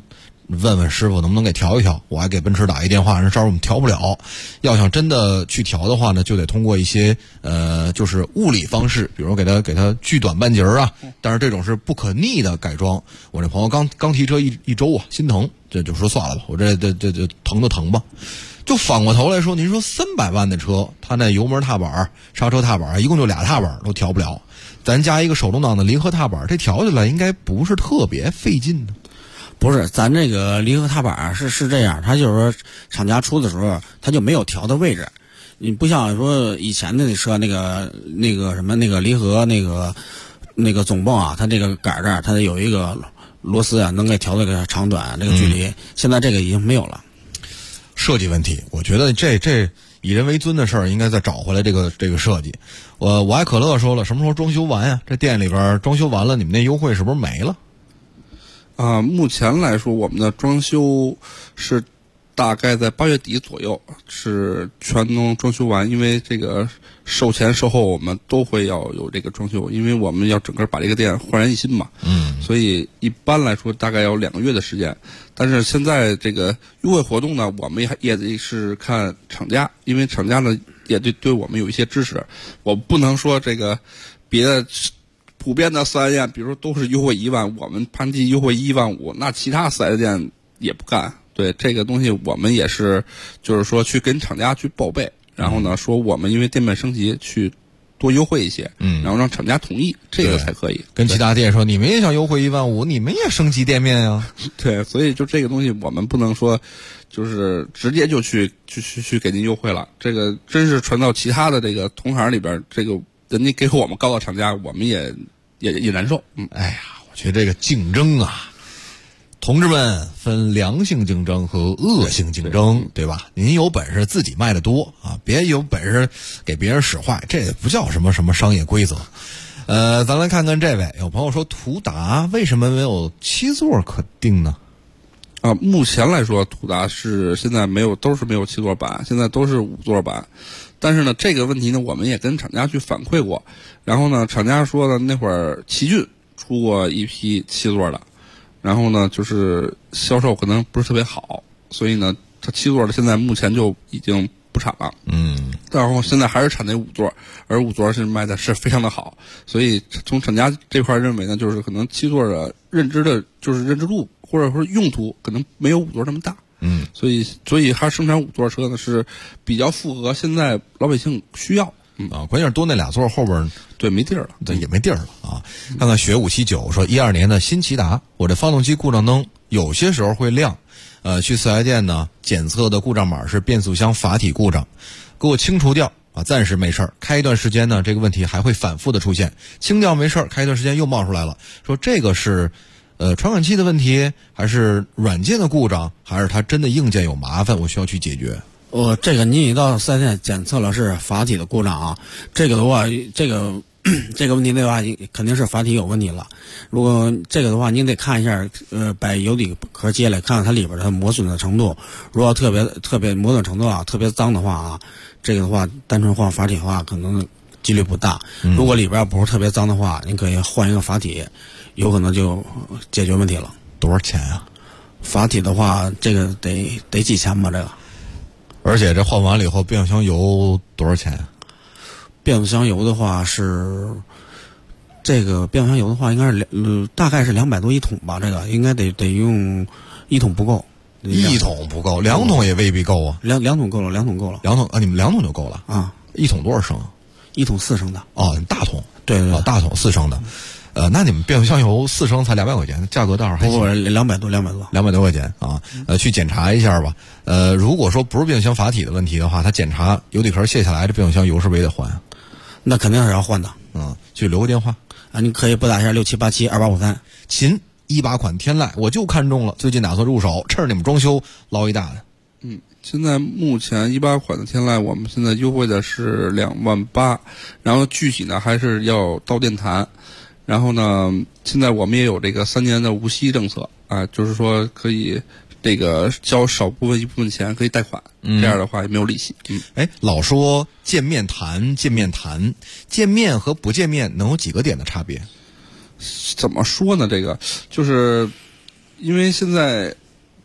问问师傅能不能给调一调。我还给奔驰打一电话，人说我们调不了。要想真的去调的话呢，就得通过一些就是物理方式，比如给它锯短半截啊。但是这种是不可逆的改装。我这朋友刚提车一周啊，心疼，这就说算了吧，我这疼就疼吧。就反过头来说，您说300万的车，它那油门踏板、刹车踏板一共就俩踏板都调不了，咱加一个手动挡的离合踏板，这调起来应该不是特别费劲的。 不是，咱这个离合踏板是这样，它就是说厂家出的时候，它就没有调的位置。你不像说以前的车那个什么那个离合那个总泵啊，它这个杆这儿它有一个螺丝啊，能给调这个长短这个距离。现在这个已经没有了。 设计问题，我觉得这以人为尊的事儿，应该再找回来这个设计。我爱可乐说了，什么时候装修完呀？这店里边装修完了，你们那优惠是不是没了？ 目前来说，我们的装修是大概在8月底左右是全能装修完，因为这个售前售后我们都会要有这个装修，因为我们要整个把这个店焕然一新嘛。所以一般来说大概要2个月的时间。但是现在这个优惠活动呢，我们也得是看厂家，因为厂家呢也对我们有一些支持。我不能说这个别的普遍的4S店，比如说都是优惠1万，我们盘踞优惠1万5，那其他4S店也不干。对这个东西，我们也是，就是说去跟厂家去报备，然后呢，说我们因为店面升级去多优惠一些，然后让厂家同意，这个才可以。 跟其他店说，你们也想优惠1万5，你们也升级店面呀。 对，所以就这个东西，我们不能说就是直接就去给您优惠了。这个真是传到其他的这个同行里边，这个人家给我们告到厂家，我们也难受。 哎呀，我觉得这个竞争啊。同志们，分良性竞争和恶性竞争，对吧？您有本事自己卖得多啊，别有本事给别人使坏，这也不叫什么商业规则。咱来看看这位，有朋友说途达为什么没有7座可定呢？ 目前来说，途达是现在都是没有7座版，现在都是5座版。但是呢，这个问题呢，我们也跟厂家去反馈过，然后呢，厂家说呢，那会儿奇骏出过一批7座的。然后呢，就是销售可能不是特别好，所以呢，它7座的现在目前就已经不产了。然后现在还是产那5座，而5座是卖的是非常的好，所以从厂家这块认为呢，就是可能7座的认知度或者说用途可能没有5座那么大。所以它生产5座车呢是比较符合现在老百姓需要。 关键是多那俩座后边对没地儿了， 对也没地儿了啊。看看学579说，12年的新骐达，我这发动机故障灯有些时候会亮，去4S店呢检测的故障码是变速箱阀体故障，给我清除掉啊，暂时没事儿。开一段时间呢，这个问题还会反复的出现，清掉没事儿，开一段时间又冒出来了。说这个是传感器的问题，还是软件的故障，还是它真的硬件有麻烦，我需要去解决？ 这个您一到4S店检测了是阀体的故障啊，这个的话，这个问题的话，肯定是阀体有问题了。如果这个的话，您得看一下，把油底壳揭来，看看它里边的磨损的程度。如果特别磨损程度啊，特别脏的话啊，这个的话，单纯换阀体的话，可能几率不大。如果里边不是特别脏的话，您可以换一个阀体，有可能就解决问题了。 多少钱啊？ 阀体的话，这个得几千吧，这个。 而且这换完了以后，变速箱油多少钱啊？ 变速箱油的话是，这个变速箱油的话应该是大概是200多1桶吧，这个应该得用1桶不够 ，1桶不够，2桶也未必够啊。 两桶够了，2桶够了。 2桶啊，你们2桶就够了啊 ？1桶多少升 ？1桶4升的。 哦，大桶。 对对。 大桶4升的。那你们变速箱油4升才200块钱，价格倒是还行。 不200多块钱啊。去检查一下吧。如果说不是变速箱阀体的问题的话，他检查油底壳卸下来，这变速箱油是不是也得换？ 那肯定是要换的。 去留个电话啊，你可以拨打一下67872853。 秦18款天籁，我就看中了，最近打算入手，趁着你们装修捞一大的。 现在目前18款的天籁，我们现在优惠的是2万8，然后具体呢还是要到店谈。然后呢，现在我们也有这个3年的无息政策啊，就是说可以这个交一部分钱可以贷款，这样的话也没有利息。 老说见面谈，见面和不见面能有几个点的差别？ 怎么说呢？这个就是因为现在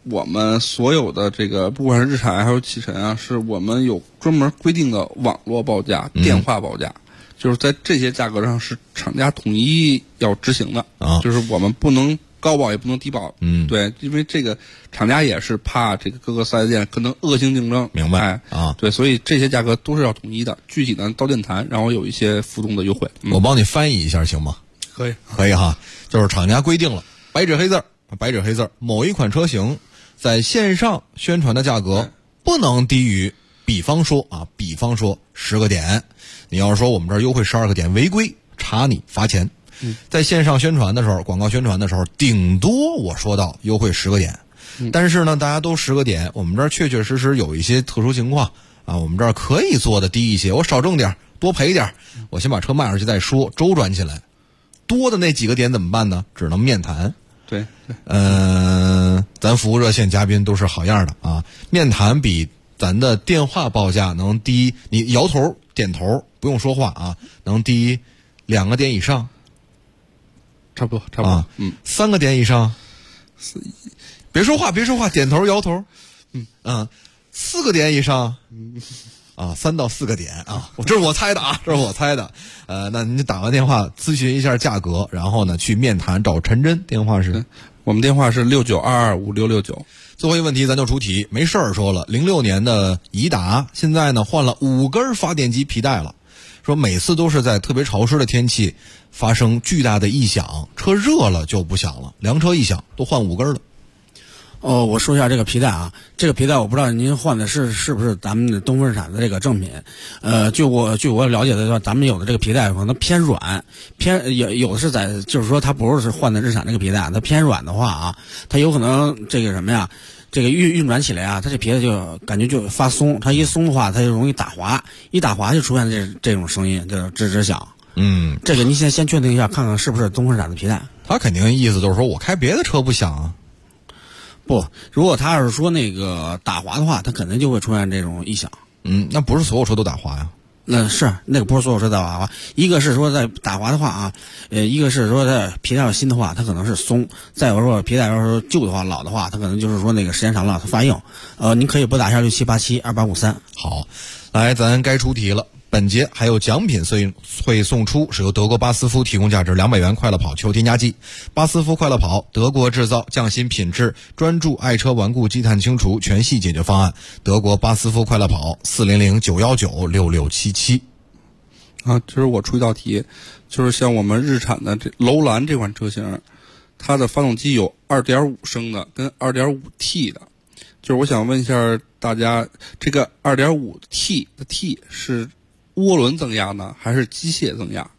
我们所有的这个不管是日产还有启辰啊，是我们有专门规定的网络报价、电话报价，就是在这些价格上是厂家统一要执行的啊，就是我们不能高报也不能低报，对，因为这个厂家也是怕这个各个4S店可能恶性竞争， 明白啊？ 对，所以这些价格都是要统一的，具体的到店谈，然后有一些浮动的优惠。 我帮你翻译一下行吗？ 可以哈，就是厂家规定了，白纸黑字，某一款车型在线上宣传的价格不能低于，比方说10个点，你要是说我们这儿优惠12个点，违规查你罚钱。在线上宣传的时候，广告宣传的时候，顶多我说到优惠10个点，但是呢，大家都10个点，我们这儿确确实实有一些特殊情况啊，我们这儿可以做的低一些，我少挣点，多赔点，我先把车卖出去再说，周转起来。多的那几个点怎么办呢？只能面谈。 对， 咱服务热线嘉宾都是好样的啊，面谈比咱的电话报价能低，你摇头点头不用说话啊，能低2个点以上。 差不多啊 ，3个点以上，别说话，点头摇头，4个点以上，3到4个点啊，这是我猜的，那您打完电话咨询一下价格，然后呢去面谈找陈真，电话是， 我们电话是69225669。 最后一个问题咱就出题，没事儿说了，06年的颐达现在呢换了5根发电机皮带了。说每次都是在特别潮湿的天气发生巨大的异响，车热了就不响了，凉车异响都换5根了。 我说一下这个皮带啊，这个皮带我不知道您换的是不是咱们的东风日产的这个正品。据我了解的话，咱们有的这个皮带可能偏软，有的是就是说它不是换的日产这个皮带，它偏软的话啊，它有可能这个什么呀？这个运转起来啊，它这皮带就感觉就发松，它一松的话，它就容易打滑，一打滑就出现这种声音，就是吱吱响。这个您先确定一下，看看是不是东风日产的皮带。 他肯定意思就是说我开别的车不响啊。 不，如果他要是说那个打滑的话，他肯定就会出现这种异响。 那不是所有车都打滑呀。 那个不是所有车打滑，一个是说在打滑的话啊，一个是说它皮带要新的话，它可能是松；再有说皮带要是旧的话、老的话，它可能就是说那个时间长了它发硬。您可以拨打一下67872853。 好，来咱该出题了。本节还有奖品会送出，是由德国巴斯夫提供价值200元快乐跑秋添加剂。巴斯夫快乐跑，德国制造，匠心品质，专注爱车顽固积碳清除全系解决方案。德国巴斯夫快乐跑400-919-6677。 这是我出一道题，就是像我们日产的这楼兰这款车型，它的发动机有2.5升的跟 2.5T 的，就是我想问一下大家，这个 2.5T 的 T 是涡轮增压呢，还是机械增压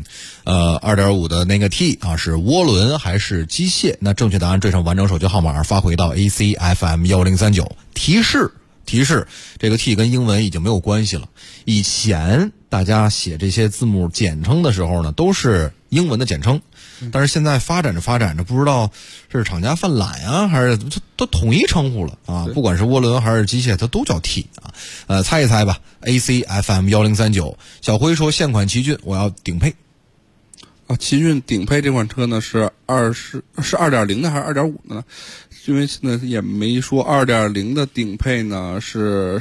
？2.5的那个 T 啊，是涡轮还是机械？那正确答案缀上完整手机号码发回到 ACFM1039。提示，这个 T 跟英文已经没有关系了。以前大家写这些字母简称的时候呢，都是英文的简称，但是现在发展着，不知道是厂家犯懒呀，还是都统一称呼了啊？不管是涡轮还是机械，它都叫 T 啊。猜一猜吧 ，ACFM1039。小辉说现款奇骏我要顶配。 奇骏顶配这款车呢是2.0的还是2.5的呢？因为现在也没说。2.0的顶配呢是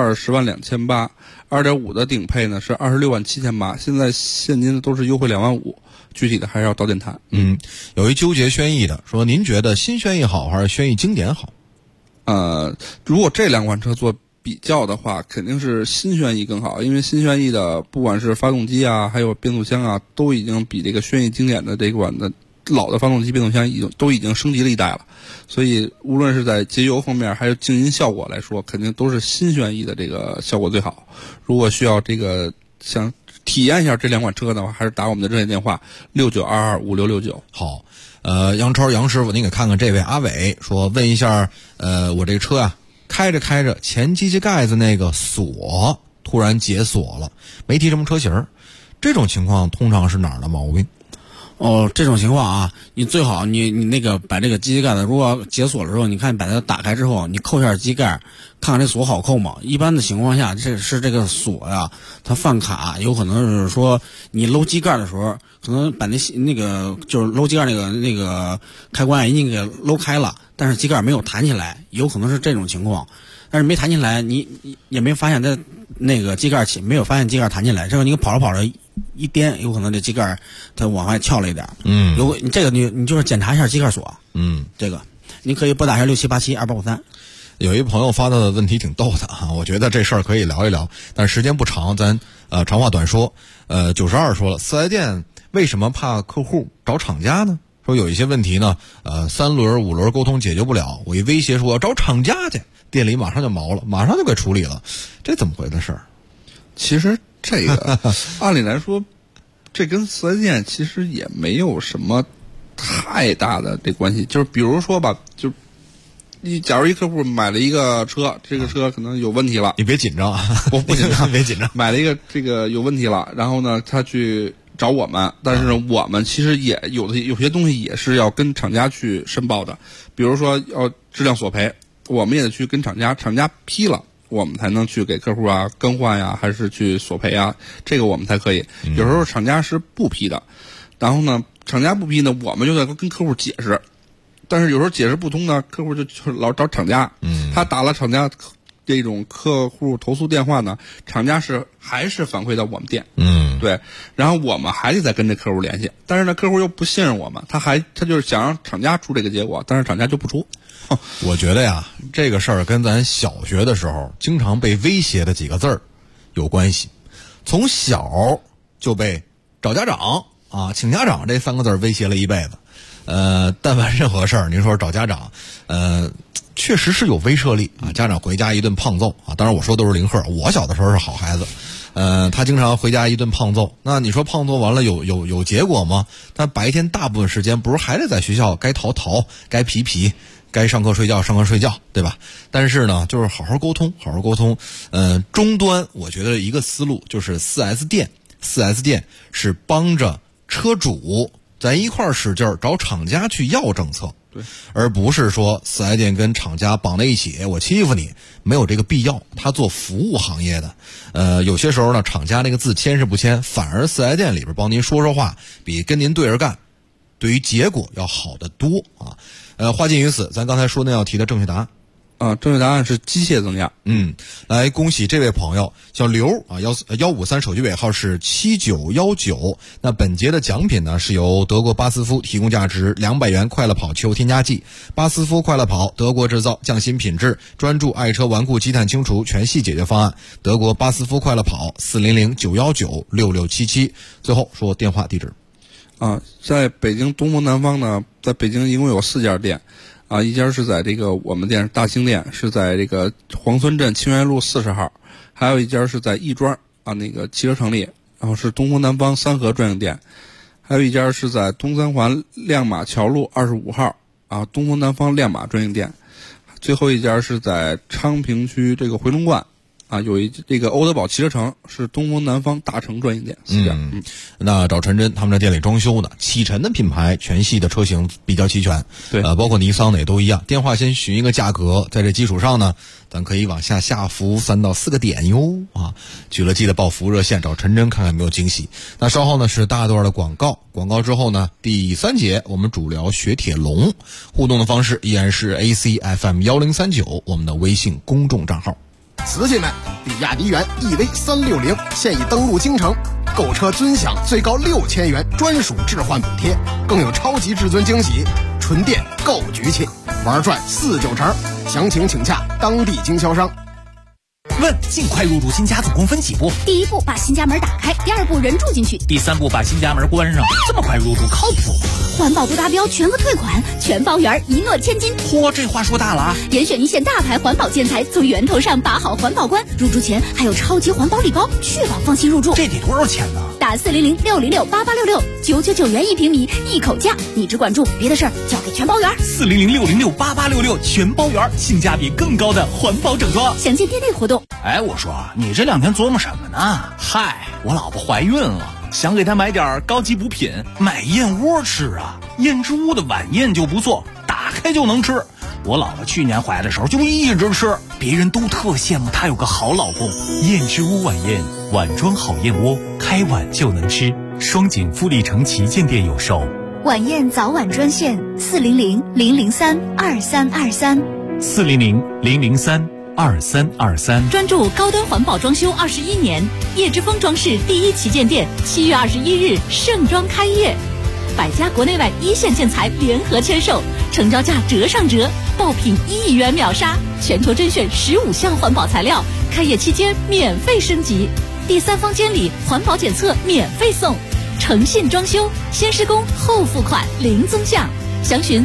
20.28万，2.5的顶配呢是26.78万。现在现金都是优惠2万5，具体的还是要到店谈。 有一纠结轩逸的说，您觉得新轩逸好还是轩逸经典好？ 如果这两款车做比较的话，肯定是新轩逸更好，因为新轩逸的不管是发动机啊，还有变速箱啊，都已经比这个轩逸经典的这款的老的发动机变速箱都已经升级了一代了，所以无论是在节油方面还有静音效果来说，肯定都是新轩逸的这个效果最好。如果需要这个想体验一下这两款车的话，还是打我们的热线电话69225669。 好，杨师傅，您给看看这位阿伟说，问一下，我这个车啊，开着前机器盖子那个锁突然解锁了，没提什么车型，这种情况通常是哪儿的毛病？ 哦，这种情况啊，你最好你那个把这个机器盖子如果解锁的时候，你看把它打开之后，你扣一下机盖，看看这锁好扣吗？一般的情况下，这个锁呀，它犯卡，有可能是说你搂机盖的时候，可能把那个就是搂机盖那个开关已经给搂开了，但是机盖没有弹起来，有可能是这种情况。但是没弹起来，你也没发现它那个机盖没有发现机盖弹起来，这个你跑着一颠，有可能这机盖它往外翘了一点。这个你就是检查一下机盖锁。这个你可以拨打一下67872853。 有一朋友发的问题挺逗的啊，我觉得这事儿可以聊一聊，但时间不长，咱长话短说。92说了，四 S 店为什么怕客户找厂家呢？说有一些问题呢，3轮5轮沟通解决不了，我一威胁说我找厂家去，店里马上就毛了，马上就给处理了，这怎么回的事儿？ 其实这个按理来说，这跟四 S 店其实也没有什么太大的这关系。就是比如说吧，就你假如一客户买了一个车，这个车可能有问题了， 你别紧张啊， 我不紧张， 别紧张。 买了一个这个有问题了，然后呢，他去找我们，但是我们其实也有些东西也是要跟厂家去申报的，比如说要质量索赔，我们也得去跟厂家批了，我们才能去给客户啊更换呀，还是去索赔啊，这个我们才可以。有时候厂家是不批的，然后呢，厂家不批呢，我们就得跟客户解释，但是有时候解释不通呢，客户就老找厂家，他打了厂家这种客户投诉电话呢，厂家还是反馈到我们店，对，然后我们还得再跟这客户联系，但是呢，客户又不信任我们，他就是想让厂家出这个结果，但是厂家就不出。 我觉得呀，这个事儿跟咱小学的时候经常被威胁的几个字儿有关系，从小就被找家长啊、请家长这3个字威胁了一辈子。但凡任何事儿，您说找家长，确实是有威慑力啊。家长回家一顿胖揍啊，当然我说都是零贺，我小的时候是好孩子。他经常回家一顿胖揍，那你说胖揍完了有结果吗？他白天大部分时间不是还得在学校该逃，该皮，该上课睡觉，对吧？但是呢，就是好好沟通。终端我觉得一个思路就是4S 店是帮着车主咱一块儿使劲儿找厂家去要政策， 对， 而不是说4S店跟厂家绑在一起，我欺负你，没有这个必要。他做服务行业的，有些时候呢，厂家那个字签是不签，反而4S店里边帮您说话，比跟您对着干，对于结果要好得多啊。话尽于此，咱刚才说那道题的正确答案。 正确答案是机械增压。 来恭喜这位朋友叫刘啊，153手机尾号是7919。那本节的奖品呢是由德国巴斯夫提供价值200元快乐跑汽油添加剂。巴斯夫快乐跑，德国制造，匠心品质，专注爱车顽固积碳清除全系解决方案。德国巴斯夫快乐跑400-919-6677。最后说电话地址。 在北京东风南方呢，在北京一共有4家店。一家是在这个我们店大兴店，是在这个黄村镇清源路40号，还有一家是在亦庄那个汽车城里，然后是东风南方3河专营店，还有一家是在东三环亮马桥路25号东风南方亮马专营店，最后一家是在昌平区这个回龙观有这个欧德宝汽车城，是东风南方大成专营店4家。 那找陈真他们这店里装修呢，启辰的品牌全系的车型比较齐全， 对， 包括尼桑的也都一样。电话先询一个价格，在这基础上呢，咱可以往下浮3到4个点哟啊。举了记得报服务热线找陈真看看有没有惊喜。那稍后呢是大段的广告之后呢，第3节我们主聊雪铁龙，互动的方式依然是 ACFM1039 我们的微信公众账号。 瓷器们，比亚迪元 EV360现已登陆京城，购车尊享最高6000元专属置换补贴，更有超级至尊惊喜，纯电购局气，玩转49成，详情请洽当地经销商。 问：尽快入住新家总共分几步？ 第1步把新家门打开，第2步人住进去， 第3步把新家门关上。这么快入住靠谱吗？ 环保不达标全额退款，全包圆，一诺千金。 嚯，这话说大了啊！ 严选一线大牌环保建材，从源头上把好环保关。入住前还有超级环保礼包，确保放心入住。 这得多少钱呢？ 打400-606-8866，999元1平米，一口价。你只管住，别的事儿交给全包圆。 400-606-8866，全包圆，性价比更高的环保整装。 详见店内活动。 哎，我说你这2天琢磨什么呢？嗨，我老婆怀孕了。 想给他买点高级补品，买燕窝吃啊。燕之屋的晚宴就不错，打开就能吃。我老婆去年怀的时候就一直吃，别人都特羡慕她有个好老公。 燕之屋晚宴，碗装好燕窝，开碗就能吃。双井富力城旗舰店有售。 晚宴早晚专线400-003-2323。 400-003-2323。 专注高端环保装修21年，叶之峰装饰第一旗舰店7月21日盛装开业，百家国内外一线建材联合签售，成交价折上折，爆品1亿元秒杀，全球甄选15项环保材料，开业期间免费升级，第三方监理环保检测免费送，诚信装修，先施工后付款零增项，详询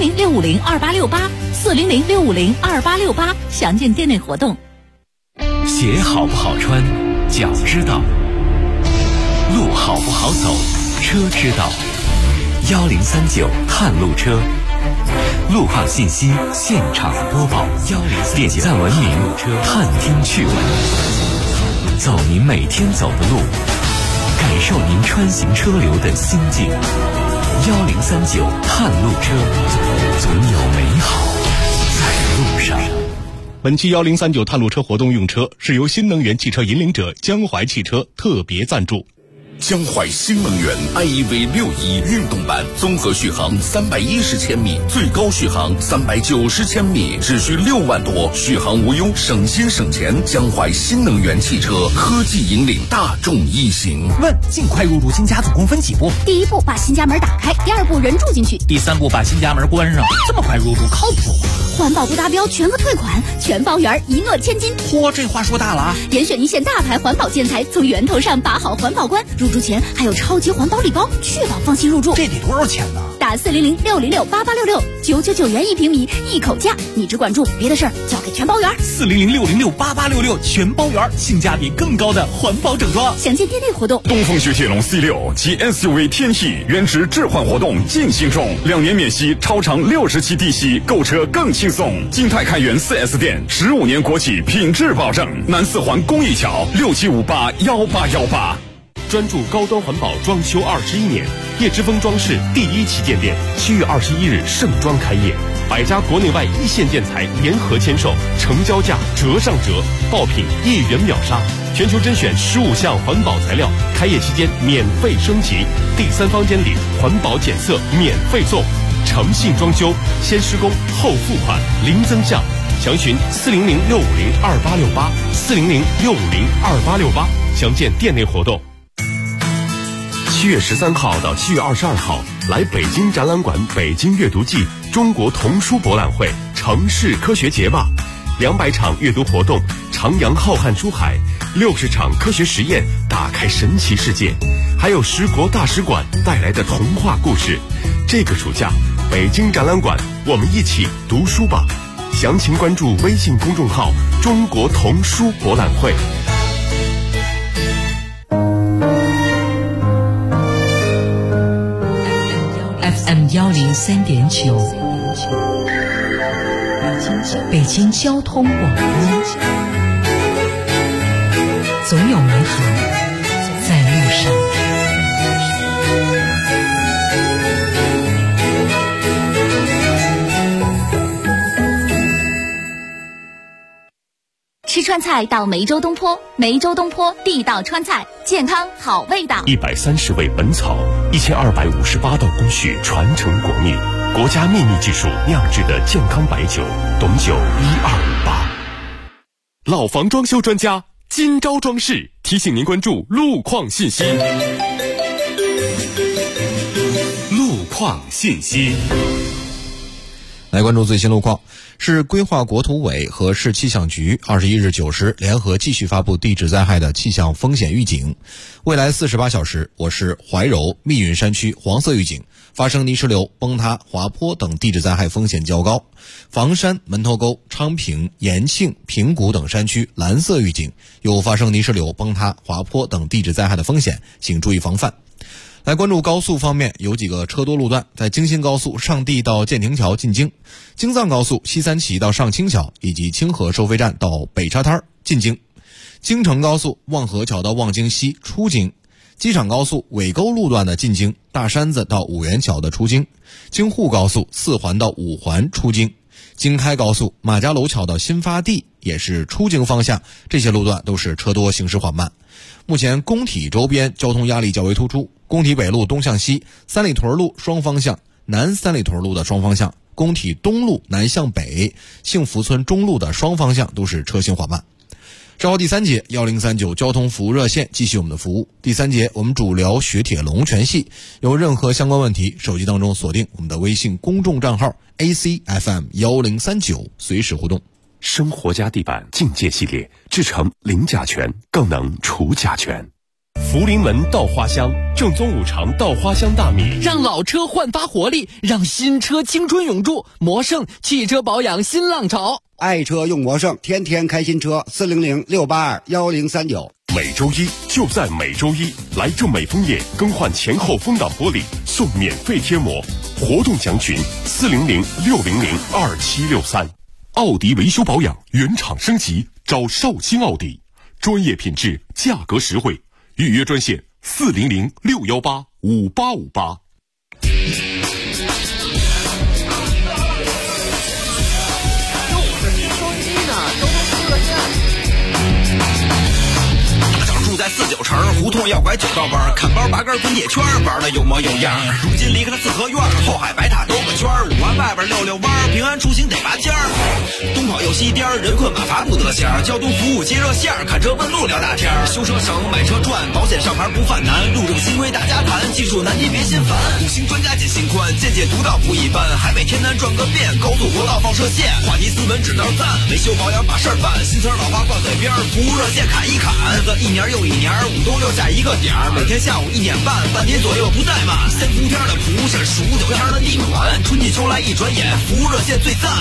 400-650-2868，400-650-2868，详见店内活动。 鞋好不好穿，脚知道；路好不好走，车知道。1039探路车，路况信息现场播报。点赞文明，探听趣闻，走您每天走的路，感受您穿行车流的心境。1039探路车，总有美好在路上。 本期1039探路车活动用车是由新能源汽车引领者江淮汽车特别赞助。 江淮新能源 iEV61运动版，综合续航310千米，最高续航390千米，只需6万多，续航无忧，省心省钱。江淮新能源汽车科技引领大众一行。 问：尽快入住新家总共分几步？ 第一步把新家门打开，第二步人住进去， 第三步把新家门关上。这么快入住靠谱吗？ 环保不达标全额退款，全包圆，一诺千金。 嚯，这话说大了啊！ 严选一线大牌环保建材，从源头上把好环保关。入住前还有超级环保礼包，确保放心入住。 这得多少钱呢？ 打400-606-8866，99元1平米，一口价。你只管住，别的事儿交给全包圆。 400-606-8866，全包圆，性价比更高的环保整装。 详见店内活动。 东风雪铁龙 C6 及 SUV 天翼原值置换活动进行中，2年免息，超长60期低息，购车更轻松。金泰开元 4S 店，15年国企品质保证。南四环公益桥67581818。 专注高端环保装修21年，叶之峰装饰第一旗舰店7月21日盛装开业，百家国内外一线建材联合签售，成交价折上折，爆品1亿元秒杀，全球甄选15项环保材料，开业期间免费升级，第三方监理环保检测免费送，诚信装修，先施工后付款零增项，详询400-650-2868，400-650-2868，详见店内活动。7月13号到7月22号，来北京展览馆北京阅读季中国童书博览会城市科学节吧，200场阅读活动，徜徉浩瀚书海，60场科学实验，打开神奇世界，还有10国大使馆带来的童话故事。这个暑假，北京展览馆，我们一起读书吧。详情关注微信公众号中国童书博览会。 FM 103.9，北京交通广播，总有美好在路上。 吃川菜到梅州东坡，梅州东坡地道川菜，健康好味道。 130味本草，1258道工序传承国秘，国家秘密技术酿制的健康白酒，董酒1258。老房装修专家金招装饰提醒您关注路况信息。路况信息。 来关注最新路况，市规划国土委和市气象局21日9时联合继续发布地质灾害的气象风险预警。未来48小时，我市怀柔、密云山区黄色预警，发生泥石流、崩塌、滑坡等地质灾害风险较高。房山、门头沟、昌平、延庆、平谷等山区蓝色预警，有发生泥石流、崩塌、滑坡等地质灾害的风险，请注意防范。来关注高速方面，有几个车多路段，在京新高速上地到建亭桥进京，京藏高速西三旗到上清桥，以及清河收费站到北沙滩进京，京承高速望河桥到望京西出京， 机场高速尾沟路段的进京，大山子到五元桥的出京，京沪高速4环到5环出京，京开高速马家楼桥到新发地也是出京方向，这些路段都是车多行驶缓慢。目前工体周边交通压力较为突出，工体北路东向西、三里屯路双方向、南三里屯路的双方向、工体东路南向北、幸福村中路的双方向都是车行缓慢。稍后第3节1039交通服务热线继续我们的服务。第3节我们主聊雪铁龙全系，有任何相关问题，手机当中锁定我们的微信公众账号 ACFM1039，随时互动。 生活家地板境界系列，制成零甲醛，更能除甲醛。福临门稻花香，正宗五常稻花香大米， 让老车焕发活力，让新车青春永驻。魔圣汽车保养新浪潮， 爱车用魔圣，天天开新车。400-682-1039。 每周一就在每周一，来正美枫叶更换前后风挡玻璃，送免费贴膜。活动详询400-600-2763。奥迪维修保养原厂升级，找绍兴奥迪，专业品质，价格实惠。预约专线400-618-5858。 住在49城，胡同要拐9道弯，看包拔根滚铁圈，玩的有模有样。如今离开了四合院，后海白塔兜个圈，5环外边溜溜弯，平安出行得拔尖儿。东跑又西颠，人困马乏不得闲，交通服务接热线，看车问路聊大天。修车省，买车赚，保险上牌不犯难，路政新规大家谈，技术难题别心烦。5星专家解心宽，见解独到不一般，海北天南转个遍，高速国道放射线，话题斯文指道赞，维修保养把事儿办，新词老话挂嘴边，服务热线砍一砍，日子一年又一年，5冬6夏一个点儿，每天下午1点半，半年左右不怠慢。3伏天的蒲是数9天的地暖，春季秋来一转眼，服务热线最赞。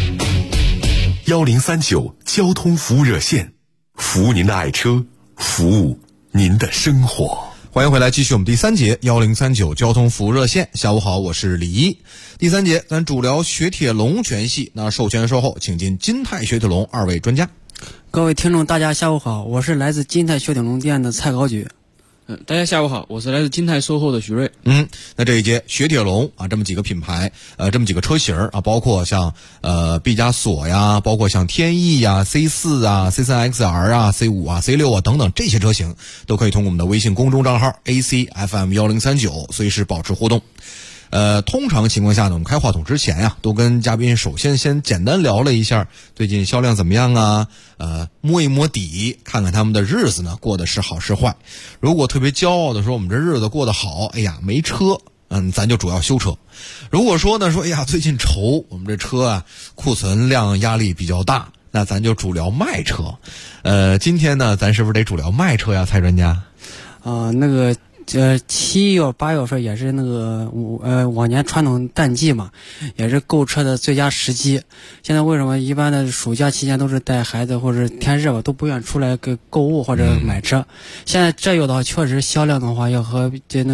1039交通服务热线，服务您的爱车，服务您的生活。 欢迎回来，继续我们第3节1039交通服务热线。下午好，我是李一。第3节咱主聊雪铁龙全系，那授权售后，请进金泰雪铁龙2位专家。 各位听众大家下午好，我是来自金泰雪铁龙店的蔡高举。 大家下午好，我是来自金泰售后的徐瑞。 那这一节雪铁龙啊，这么几个品牌，这么几个车型啊，包括像毕加索呀，包括像天翼呀、C4 啊、C3XR 啊、C5 啊、C6 啊等等这些车型，都可以通过我们的微信公众账号 ACFM1039随时保持互动。通常情况下呢，我们开话筒之前呀，都跟嘉宾首先简单聊了一下最近销量怎么样啊，摸一摸底，看看他们的日子呢过得是好是坏。如果特别骄傲的说我们这日子过得好，哎呀没车，咱就主要修车。如果说呢说哎呀最近愁，我们这车啊库存量压力比较大，那咱就主聊卖车。今天呢咱是不是得主聊卖车呀，蔡专家？ 那个7月8月份也是那个往年传统淡季嘛，也是购车的最佳时机。现在为什么一般的暑假期间都是带孩子或者天热吧，都不愿出来给购物或者买车。现在这有的话确实销量的话要和前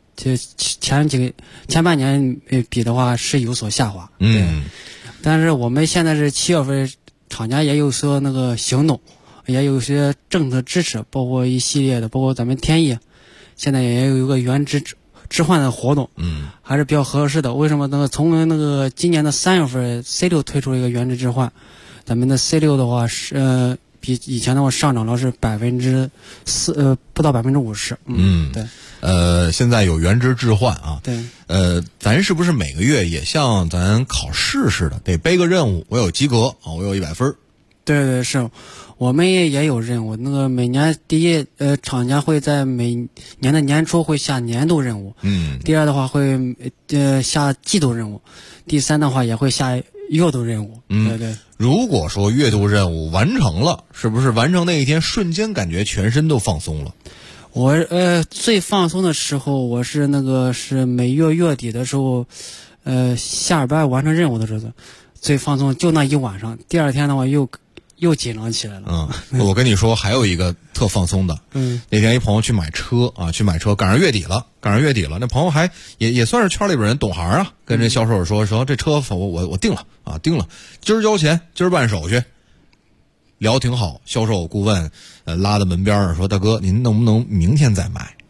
半年比的话是有所下滑。但是我们现在是7月份，厂家也有说那个行动，也有些政策支持，包括一系列的，包括咱们天翼现在也有一个原值置换的活动，还是比较合适的。为什么呢？从那个今年的3月份 C6 推出了一个原值置换，咱们的 C6 的话是比以前的话上涨了是4%，不到50%。对。 现在有原值置换啊。 对。 咱是不是每个月也像咱考试似的，得背个任务？我有及格啊，我有100分。 对，是。我们也有任务，那个每年第一，厂家会在每年的年初会下年度任务，第二的话会下季度任务，第三的话也会下月度任务。对。 如果说月度任务完成了，是不是完成那一天瞬间感觉全身都放松了？ 我最放松的时候，我是每月月底的时候，下班完成任务的时候最放松，就那一晚上，第二天的话又紧张起来了。 我跟你说还有一个特放松的。那天一朋友去买车，赶上月底了，那朋友还也算是圈里边人懂行啊，跟这销售说这车我定了，今儿交钱，今儿办手续。聊挺好，销售顾问拉到门边上说大哥您能不能明天再买？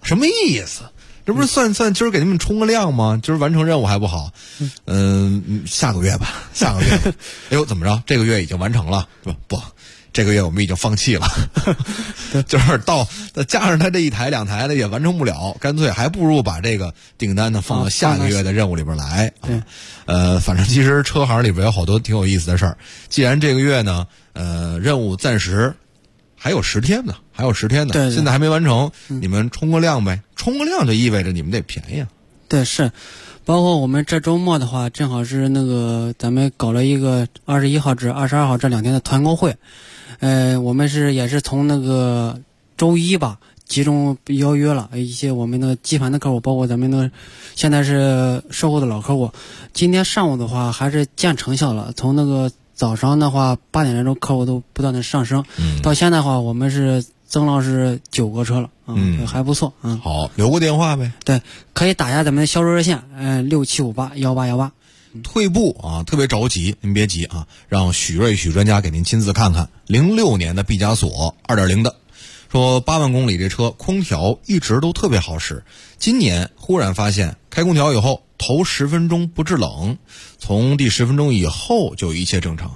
什么意思？这不是算今儿给你们冲个量吗？今儿完成任务还不好？下个月吧，下个月。哎呦，怎么着？这个月已经完成了？不，这个月我们已经放弃了。就是加上他这1台2台的也完成不了，干脆还不如把这个订单呢放到下个月的任务里边来。反正其实车行里边有好多挺有意思的事儿。既然这个月呢，任务暂时还有10天呢， 对， 现在还没完成，你们冲个量呗。冲个量就意味着你们得便宜啊。 对，是，包括我们这周末的话，正好是那个咱们搞了一个21号至22号这2天的团购会，我们也是从那个周一吧，集中邀约了一些我们那个基盘的客户，包括咱们那个现在是售后的老客户。今天上午的话还是见成效了，从那个早上的话8点钟客户都不断的上升，到现在的话我们是增了是9个车了，还不错。 好，留个电话呗。 对，可以打下咱们的销售热线，67581818。 退步啊，特别着急，您别急啊，让许专家给您亲自看看。06年的毕加索 2.0 的，说8万公里这车空调一直都特别好使，今年忽然发现开空调以后头10分钟不制冷，从第10分钟以后就一切正常。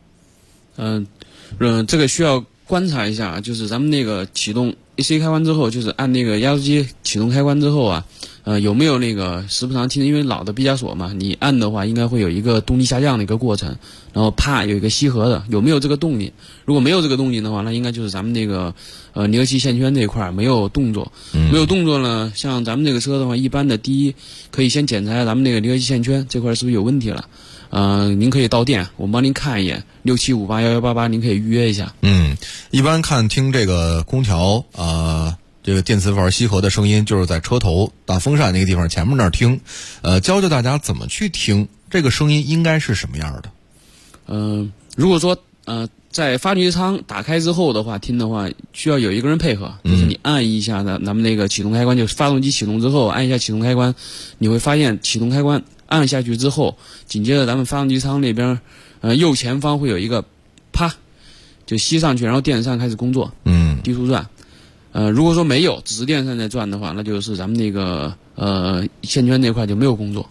这个需要观察一下，就是咱们那个启动 AC 开关之后，就是按那个压缩机启动开关之后啊，有没有那个时不常听，因为老的毕加索嘛，你按的话应该会有一个动力下降的一个过程，然后啪有一个吸合的，有没有这个动力？如果没有这个动力的话，那应该就是咱们那个离合器线圈这一块没有动作。没有动作呢，像咱们这个车的话，一般的第一可以先检查一下咱们那个离合器线圈这块是不是有问题了。您可以到店，我们帮您看一眼，67581188，您可以预约一下。 一般听这个空调这个电磁阀吸合的声音，就是在车头大风扇那个地方前面那儿听。教大家怎么去听这个声音应该是什么样的。 如果说在发动机舱打开之后的话，听的话需要有一个人配合，就是你按一下咱们那个启动开关，就是发动机启动之后按一下启动开关，你会发现启动开关按下去之后，紧接着咱们发动机舱那边右前方会有一个啪就吸上去，然后电扇开始工作，低速转。如果说没有，只是电扇在转的话，那就是咱们那个线圈那块就没有工作。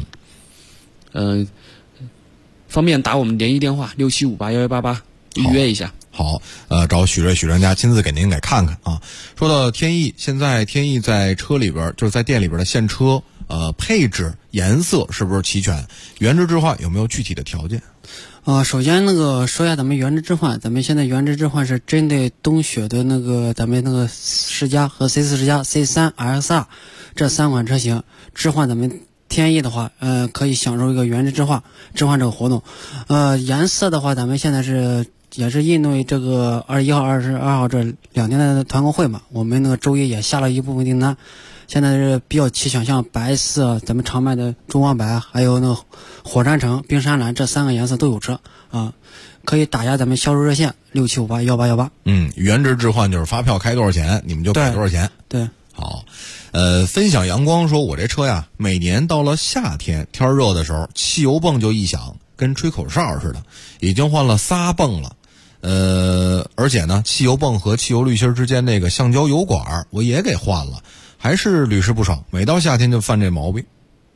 方便打我们联谊电话67581188预约一下。 好，找许专家亲自给您看看啊。说到天翼，现在天翼在车里边，就是在店里边的现车，配置、颜色是不是齐全？原汁置换有没有具体的条件？ 首先说一下咱们原汁置换，咱们现在原汁置换是针对冬雪的咱们世嘉和 C4加 C3XR 这3款车型置换咱们天翼的话，可以享受一个原汁置换这个活动。颜色的话，咱们现在也是应对这个21号、22号这2天的团购会嘛，我们周一也下了一部分订单，现在是比较齐全，像白色咱们常卖的中网白，还有火山橙、冰山蓝这3个颜色都有车啊，可以打下咱们销售热线67581818。 原汁置换就是发票开多少钱你们就给多少钱。 对。 好，分享阳光说，我这车呀，每年到了夏天天热的时候，汽油泵就异响，跟吹口哨似的，已经换了3泵了。而且呢，汽油泵和汽油滤芯之间那个橡胶油管我也给换了，还是屡试不爽，每到夏天就犯这毛病。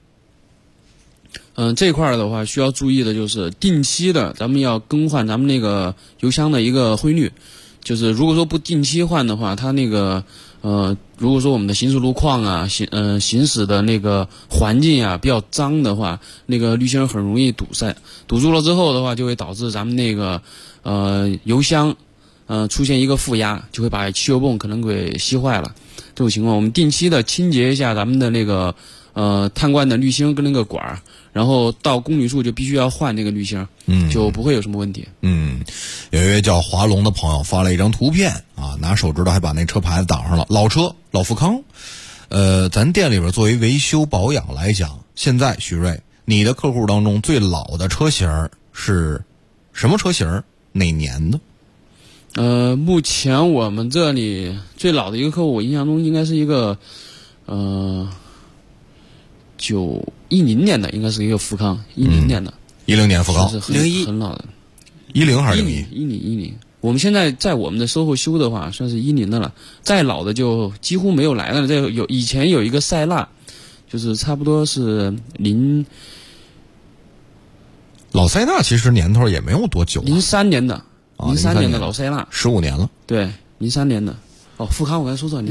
这块的话需要注意的就是定期的咱们要更换咱们那个油箱的一个灰滤，就是如果说不定期换的话，它如果说我们的行驶路况啊，行驶的那个环境啊比较脏的话，那个滤芯很容易堵塞，堵住了之后的话，就会导致咱们那个油箱出现一个负压，就会把汽油泵可能给吸坏了。这种情况，我们定期的清洁一下咱们的那个碳罐的滤芯跟那个管儿，然后到公里数就必须要换那个滤芯，就不会有什么问题。 有一位叫华龙的朋友发了一张图片啊，拿手指头还把那车牌子挡上了，老车老富康。咱店里边作为维修保养来讲，现在许瑞，你的客户当中最老的车型是什么车型？哪年的？ 目前我们这里最老的一个客户，我印象中应该是一个910年的，应该是一个富康10年的。 10年富康是很老的。 10还是01？10 我们现在在我们的售后修的话，算是10的了，再老的就几乎没有来了。这以前有一个塞纳，就是差不多是老塞纳其实年头也没有多久 ，03年的，03年的老塞纳 ，15年了。 对，03年的。哦，富康我刚才说错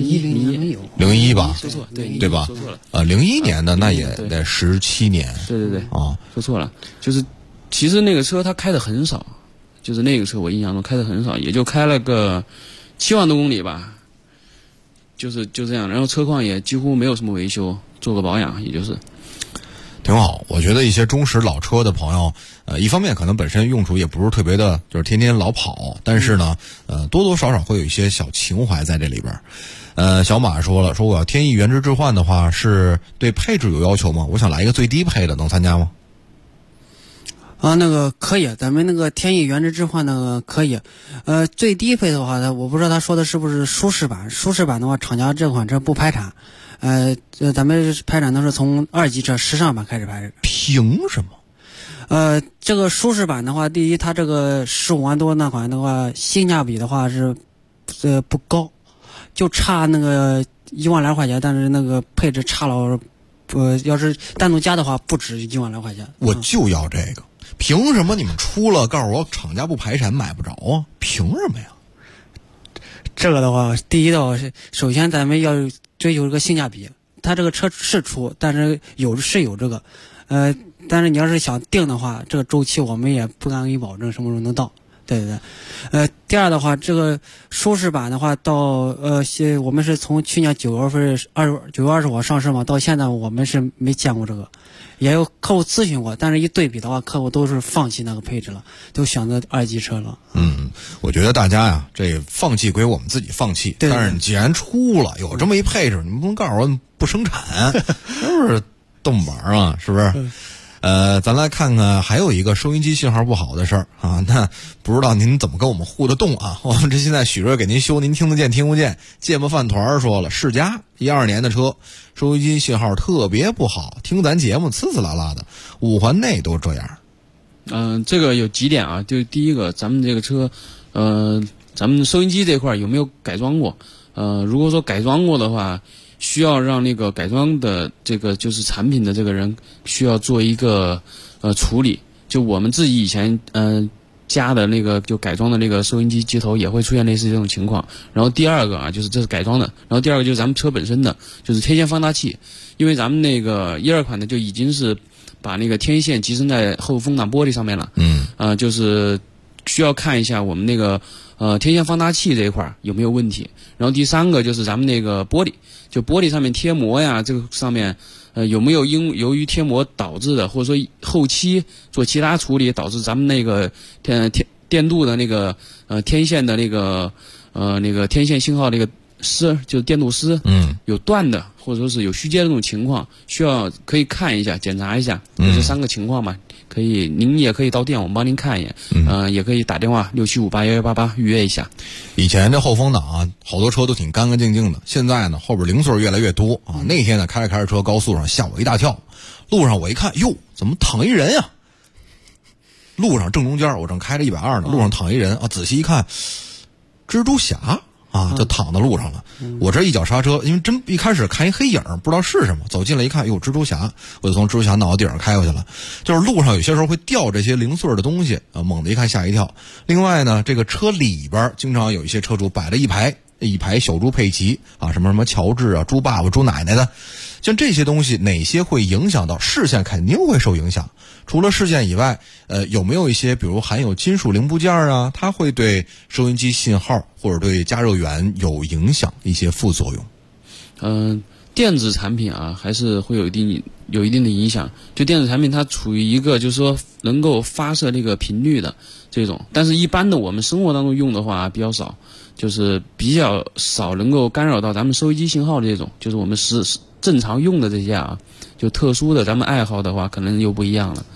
，01吧， 说错， 对吧？ 说错了。 01年的那也得17年。 对。说错了，就是其实那个车它开的很少，就是那个车我印象中开的很少，也就开了个7万多公里吧，就这样。然后车况也几乎没有什么维修，做个保养，也就是。 挺好，我觉得一些忠实老车的朋友，一方面可能本身用处也不是特别的，就是天天老跑，但是呢，多多少少会有一些小情怀在这里边。小马说了，说我要天翼原汁置换的话，是对配置有要求吗？我想来一个最低配的，能参加吗？ 那个可以，咱们那个天翼原汁置换那个可以。最低配的话，我不知道他说的是不是舒适版。舒适版的话，厂家这款车不排产。咱们排产都是从2级车时尚版开始排。 凭什么？ 这个舒适版的话，第一，它这个15万多那款的话，性价比的话是不高，就差那个1万来块钱，但是那个配置差了，要是单独加的话，不止1万来块钱。 我就要这个，凭什么你们出了告诉我厂家不排产买不着啊？凭什么呀？ 这个的话，第一的话是，首先咱们要追求这个性价比。它这个车是出，但是有这个，但是你要是想定的话，这个周期我们也不敢给你保证什么时候能到。对。第二的话，这个舒适版的话，到我们是从去年9月份9月20号上市嘛，到现在我们是没见过这个，也有客户咨询过，但是一对比的话，客户都是放弃那个配置了，都选择2级车了。 我觉得大家呀，这放弃归我们自己放弃，但是你既然出了有这么一配置，你不能告诉我不生产，都是动玩啊，是不是？咱来看看还有一个收音机信号不好的事儿啊，那不知道您怎么跟我们互得动啊？我们这现在许瑞给您修，您听得见听不见？芥末饭团说了，世嘉12年的车，收音机信号特别不好，听咱节目呲呲啦啦的，5环内都这样。 这个有几点啊，就第一个，咱们这个车，咱们收音机这块有没有改装过？如果说改装过的话，需要让那个改装的这个就是产品的这个人需要做一个处理。就我们自己以前加的那个就改装的那个收音机接头也会出现类似这种情况。然后第二个啊，就是这是改装的。然后第二个就是咱们车本身的，就是天线放大器，因为咱们那个12款的就已经是把那个天线集成在后风挡玻璃上面了。就是需要看一下我们那个天线放大器这一块有没有问题。然后第三个就是咱们那个玻璃，就玻璃上面贴膜呀，这个上面有没有由于贴膜导致的，或者说后期做其他处理导致咱们那个电镀的那个天线的那个天线信号那个丝，就是电镀丝有断的，或者说是有虚接的这种情况，可以看一下检查一下，这3个情况嘛。可以，您也可以到店，我们帮您看一眼。也可以打电话67581188预约一下。 以前这后风挡啊，好多车都挺干干净净的，现在呢后边零碎越来越多啊。那天呢开着车高速上吓我一大跳，路上我一看，哟，怎么躺一人呀？路上正中间，我正开着120呢，路上躺一人啊，仔细一看，蜘蛛侠。就躺在路上了。我这一脚刹车，因为真一开始看一黑影，不知道是什么，走近了一看，哟，蜘蛛侠，我就从蜘蛛侠脑袋顶上开过去了。就是路上有些时候会掉这些零碎的东西猛地一看吓一跳。另外呢，这个车里边经常有一些车主摆了一排小猪佩奇啊，什么乔治啊、猪爸爸、猪奶奶的，像这些东西哪些会影响到视线？肯定会受影响。除了视线以外，有没有一些比如含有金属零部件啊，它会对收音机信号或者对加热源有影响一些副作用？ 电子产品啊，还是会有一定的影响。就电子产品它处于一个就是说能够发射那个频率的这种，但是一般的我们生活当中用的话比较少，就是比较少能够干扰到咱们收音机信号的这种，就是我们正常用的这些啊，就特殊的咱们爱好的话，可能又不一样了。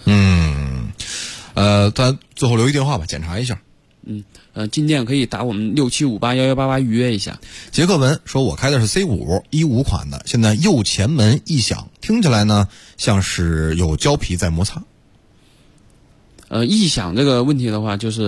咱最后留一电话吧，检查一下。 进店可以打我们67581188预约一下。 杰克文说，我开的是 C5 款的，现在右前门异响，听起来呢像是有胶皮在摩擦。 异响这个问题的话，就是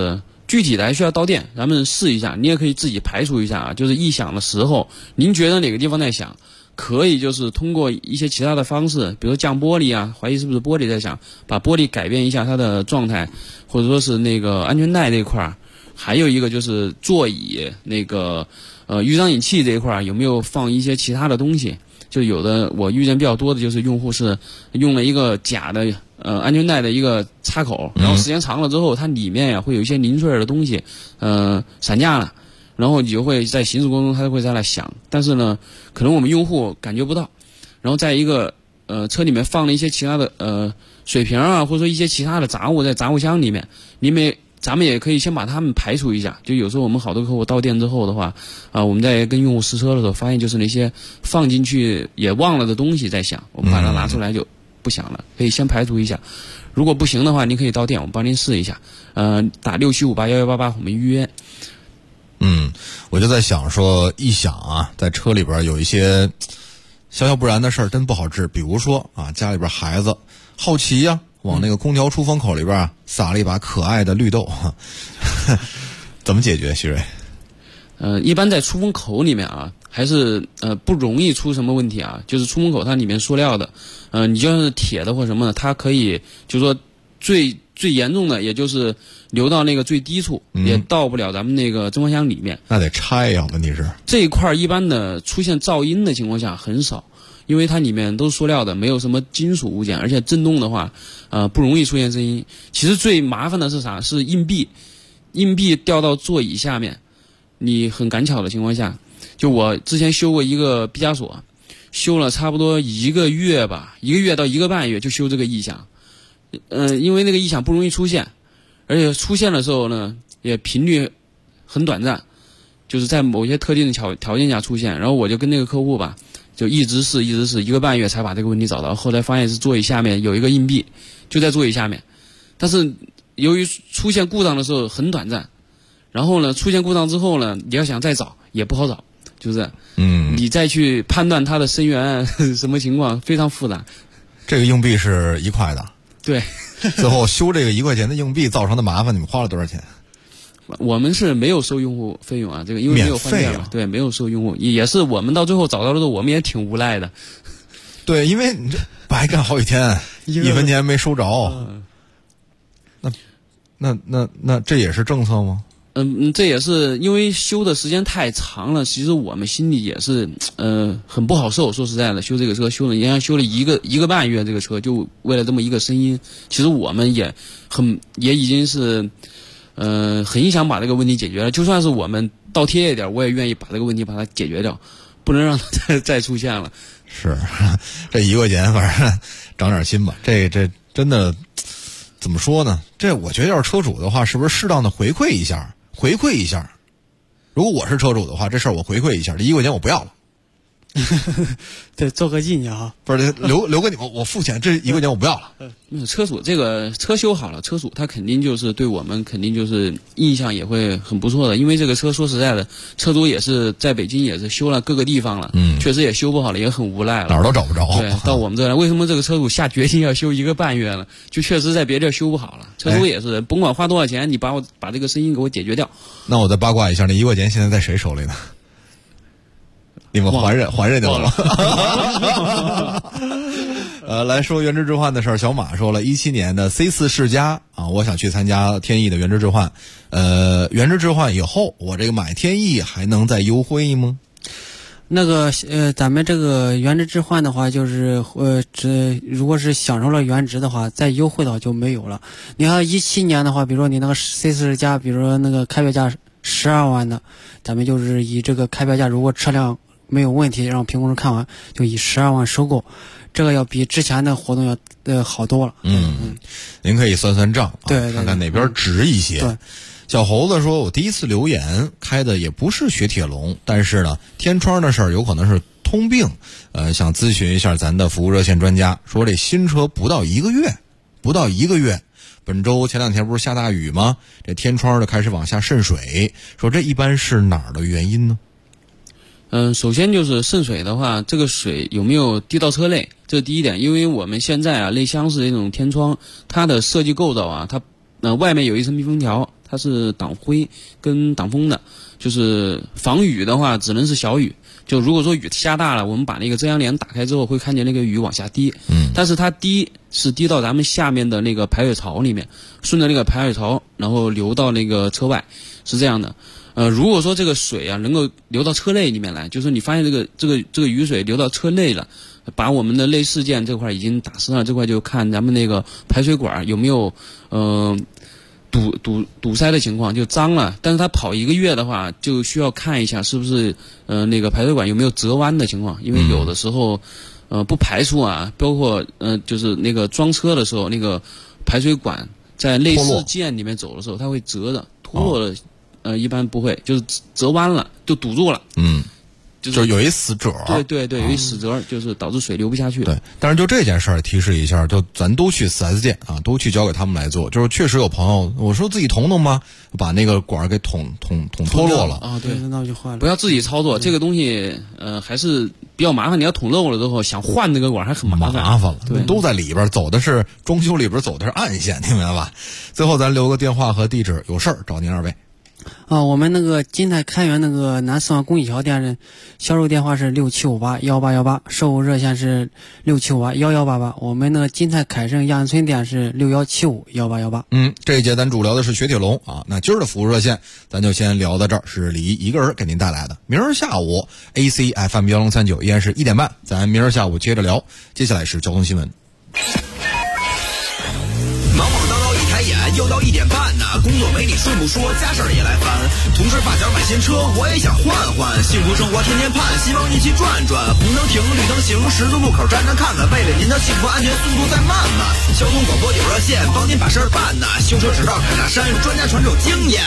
具体的还需要到店，咱们试一下，你也可以自己排除一下啊。就是异响的时候，您觉得哪个地方在响，可以就是通过一些其他的方式，比如降玻璃啊，怀疑是不是玻璃在响，把玻璃改变一下它的状态，或者说是那个安全带这一块儿，还有一个就是座椅那个预张引器这一块儿有没有放一些其他的东西。就有的我遇见比较多的就是用户是用了一个假的安全带的一个插口，然后时间长了之后，它里面呀会有一些零碎的东西散架了，然后你就会在行驶过程中它会在那响，但是呢可能我们用户感觉不到。然后在一个车里面放了一些其他的水瓶啊，或者说一些其他的杂物在杂物箱里面，咱们也可以先把它们排除一下。就有时候我们好多客户到店之后的话我们在跟用户试车的时候发现，就是那些放进去也忘了的东西在响，我们把它拿出来就不响了，可以先排除一下。如果不行的话，您可以到店，我们帮您试一下。打67581188我们预约。 我就在想说，异响啊，在车里边有一些小小不然的事儿，真不好治。比如说家里边孩子好奇呀，往那个空调出风口里边撒了一把可爱的绿豆，怎么解决，徐瑞？ 一般在出风口里面还是不容易出什么问题啊。就是出风口它里面塑料的，你就算是铁的或什么的，它可以就是说最严重的也就是流到那个最低处，也到不了咱们那个蒸发箱里面。 那得拆呀，问题是这一块一般的出现噪音的情况下很少。因为它里面都是塑料的，没有什么金属物件，而且震动的话不容易出现声音。其实最麻烦的是啥？是硬币掉到座椅下面，你很赶巧的情况下，就我之前修过一个毕加索，修了差不多1个月吧，1个月到1个半月就修这个异响。因为那个异响不容易出现，而且出现的时候呢也频率很短暂，就是在某些特定的条件下出现。然后我就跟那个客户吧就一直试1个半月才把这个问题找到。后来发现是座椅下面有一个硬币，就在座椅下面，但是由于出现故障的时候很短暂，然后呢出现故障之后呢，你要想再找也不好找，就是你再去判断它的声源什么情况非常复杂。 这个硬币是1块的， 对。 最后修这个1块钱的硬币造成的麻烦，你们花了多少钱？ 我们是没有收用户费用啊，这个因为没有换店嘛，对，没有收用户，也是我们到最后找到的时候，我们也挺无赖的。 对，因为你这白干好几天，1分钱没收着。那这也是政策吗？ 这也是因为修的时间太长了，其实我们心里也是很不好受。说实在的，修这个车修了一个半月，这个车就为了这么一个声音，其实我们也已经是很想把这个问题解决了。就算是我们倒贴一点，我也愿意把这个问题把它解决掉，不能让它再出现了。 是，这1块钱反正长点心吧。这真的怎么说呢？这我觉得要是车主的话，是不是适当的回馈一下？如果我是车主的话，这事儿我回馈一下，这1块钱我不要了。 对，做个纪念啊！ 不是留给你们，我付钱，这1块钱我不要了。 车主这个车修好了，车主他肯定就是对我们肯定就是印象也会很不错的，因为这个车说实在的，车主也是在北京也是修了各个地方了，确实也修不好了，也很无赖了， 哪儿都找不着。 对，到我们这来，为什么这个车主下决心要修1个半月了？就确实在别地儿修不好了，车主也是甭管花多少钱，你把这个声音给我解决掉。 那我再八卦一下，那1块钱现在在谁手里呢？你们还人家了来说原汁置换的事儿。小马说了，17年的 C4 世嘉我想去参加天翼的原汁置换。原汁置换以后，我这个买天翼还能再优惠吗？ 那个咱们这个原汁置换的话，就是如果是享受了原值的话，再优惠的话就没有了。你看17年的话，比如说你那个 C4 世嘉，比如说那个开标价12万的，咱们就是以这个开标价，如果车辆没有问题，让评估师看完就以12万收购，这个要比之前的活动要好多了。 您可以算算账对， 看看哪边值一些。 对。 小猴子说，我第一次留言开的也不是雪铁龙，但是呢天窗的事儿有可能是通病，想咨询一下咱的服务热线专家。说这新车不到一个月，本周前2天不是下大雨吗？这天窗就开始往下渗水，说这一般是哪儿的原因呢？ 首先就是渗水的话，这个水有没有滴到车内，这是第一点。因为我们现在内厢式这种天窗，它的设计构造它外面有一层密封条， 它是挡灰跟挡风的，就是防雨的话只能是小雨。就如果说雨下大了，我们把那个遮阳帘打开之后，会看见那个雨往下滴。但是它滴是滴到咱们下面的那个排水槽里面，顺着那个排水槽，然后流到那个车外，是这样的。如果说这个水啊能够流到车内里面来，就是你发现这个雨水流到车内了，把我们的内饰件这块已经打湿了，这块就看咱们那个排水管有没有堵塞的情况，就脏了。但是它跑1个月的话，就需要看一下是不是那个排水管有没有折弯的情况，因为有的时候不排除啊，包括就是那个装车的时候，那个排水管在内饰件里面走的时候，它会折的，脱落的。一般不会，就是折弯了，就堵住了。 就是有一死褶。 对，有一死褶，就是导致水流不下去。 对，但是就这件事儿提示一下，就咱都去 4S 店啊，都去交给他们来做。就是确实有朋友我说自己捅吗？把那个管给捅脱落了啊，对， 那就换了。 不要自己操作，这个东西还是比较麻烦。你要捅漏了之后，想换那个管还很麻烦了。对，都在里边走的是装修里边走的是暗线，听明白吧？最后咱留个电话和地址，有事儿找您2位。 我们那个金泰开源那个南四环公益桥店的销售电话是67581818，售后热线是67581188。我们那个金泰凯盛亚运村店是61751818。 这一节咱主聊的是雪铁龙啊，那今儿的服务热线咱就先聊到这儿，是李一个人给您带来的。明儿下午 ACFM 1039依然是1点半，咱明儿下午接着聊。接下来是交通新闻。 又到1点半呢，工作没你顺不说，家事儿也来烦。同事发小买新车，我也想换换，幸福生活天天盼，希望一起转转。红灯停，绿灯行，十字路口站站看看，为了您的幸福安全，速度再慢慢。交通广播有热线，帮您把事儿办呐。修车直到凯大山，专家传授经验。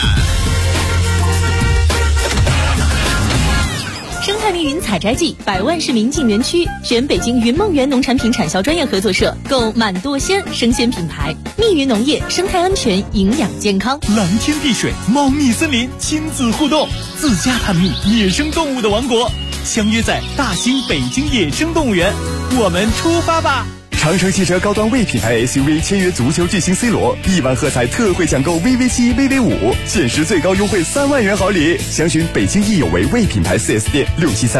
生态密云采摘季，100万市民进园区，选北京云梦园农产品产销专业合作社，购满多鲜生鲜品牌。密云农业，生态安全，营养健康。 蓝天碧水，猫蜜森林，亲子互动，自家探秘野生动物的王国，相约在大兴北京野生动物园，我们出发吧！ 长城汽车高端 V 品牌 SUV 签约足球巨星 C 罗，1万喝彩特惠抢购 VV7、VV5，限时最高优惠3万元好礼。详询北京易有为 V 品牌 4S 店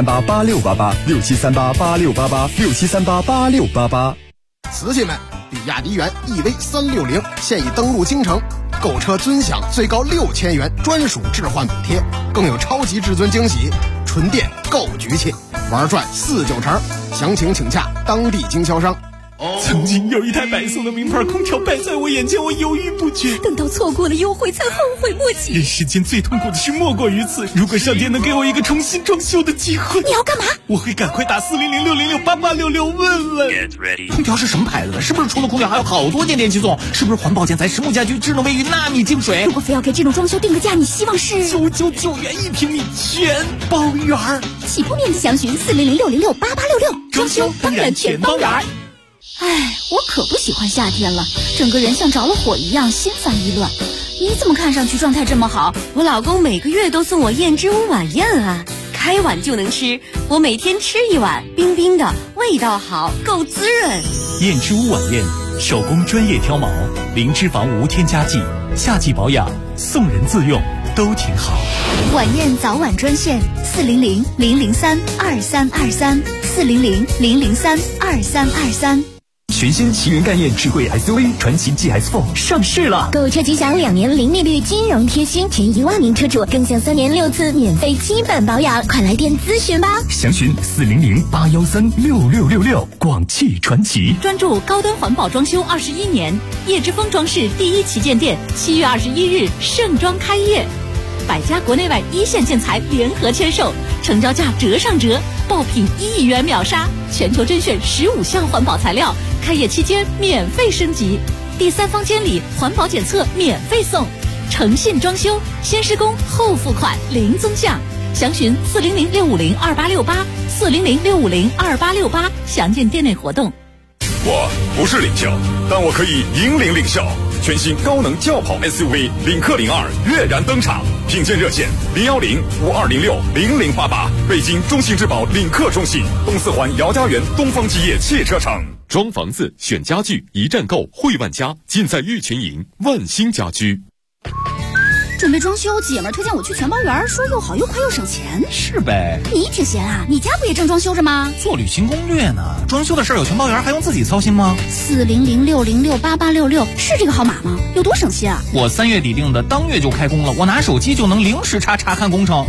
，67388688，67388688，67388688。 瓷器们，比亚迪元 EV360现已登陆京城，购车尊享最高6000元专属置换补贴，更有超级至尊惊喜，纯电购局气，玩转49成，详情请洽当地经销商。 曾经有一台白色的名牌空调摆在我眼前，我犹豫不决， 等到错过了优惠才后悔莫及。 人世间最痛苦的事莫过于此，如果上天能给我一个重新装修的机会， 你要干嘛？ 我会赶快打40060688866问问。 空调是什么牌子的？是不是除了空调还有好多件电器送？是不是环保建材、实木家居、智能卫浴、纳米净水？ 如果非要给这种装修定个价，你希望是 999元1平米，全包圆。 起步面积详询40060688866， 装修当然全包圆。 我可不喜欢夏天了，整个人像着了火一样，心烦意乱。你怎么看上去状态这么好？ 我老公每个月都送我燕之屋晚宴啊，开碗就能吃，我每天吃1碗，冰冰的，味道好，够滋润。 燕之屋晚宴，手工专业挑毛，零脂肪无添加剂，夏季保养，送人自用都挺好。 晚宴早晚专线400-003-2323，400-003-2323。 全新奇云概念智慧 SUV 传奇 GS4 上市了， 购车即享2年零利率金融贴心，前1万名车主更享3年6次免费基本保养，快来电咨询吧！ 详询400-813-6666，广汽传奇。 专注高端环保装修21年，叶之峰装饰第1旗舰店7月21日盛装开业，100家国内外一线建材联合签售，成交价折上折，爆品1亿元秒杀，全球甄选15项环保材料，开业期间免费升级，第3方监理环保检测免费送，诚信装修，先施工后付款零增项，详询400-650-2868，400-650-2868，详见店内活动。 我不是领袖，但我可以引领领袖。全新高能轿跑 SUV 领克02跃然登场，品鉴热线010-5206-0088，北京中信质保领克中信，东四环姚家园东方基业汽车城。 装房子、选家具，一站购汇万家，尽在玉群营万兴家居。 准备装修，姐们儿推荐我去全包园，说又好又快又省钱。 是呗。 你挺闲啊，你家不也正装修着吗？ 做旅行攻略呢。装修的事儿有全包园，还用自己操心吗 ？40060688866是这个号码吗？有多省心啊？ 我3月底定的，当月就开工了，我拿手机就能零时查看工程。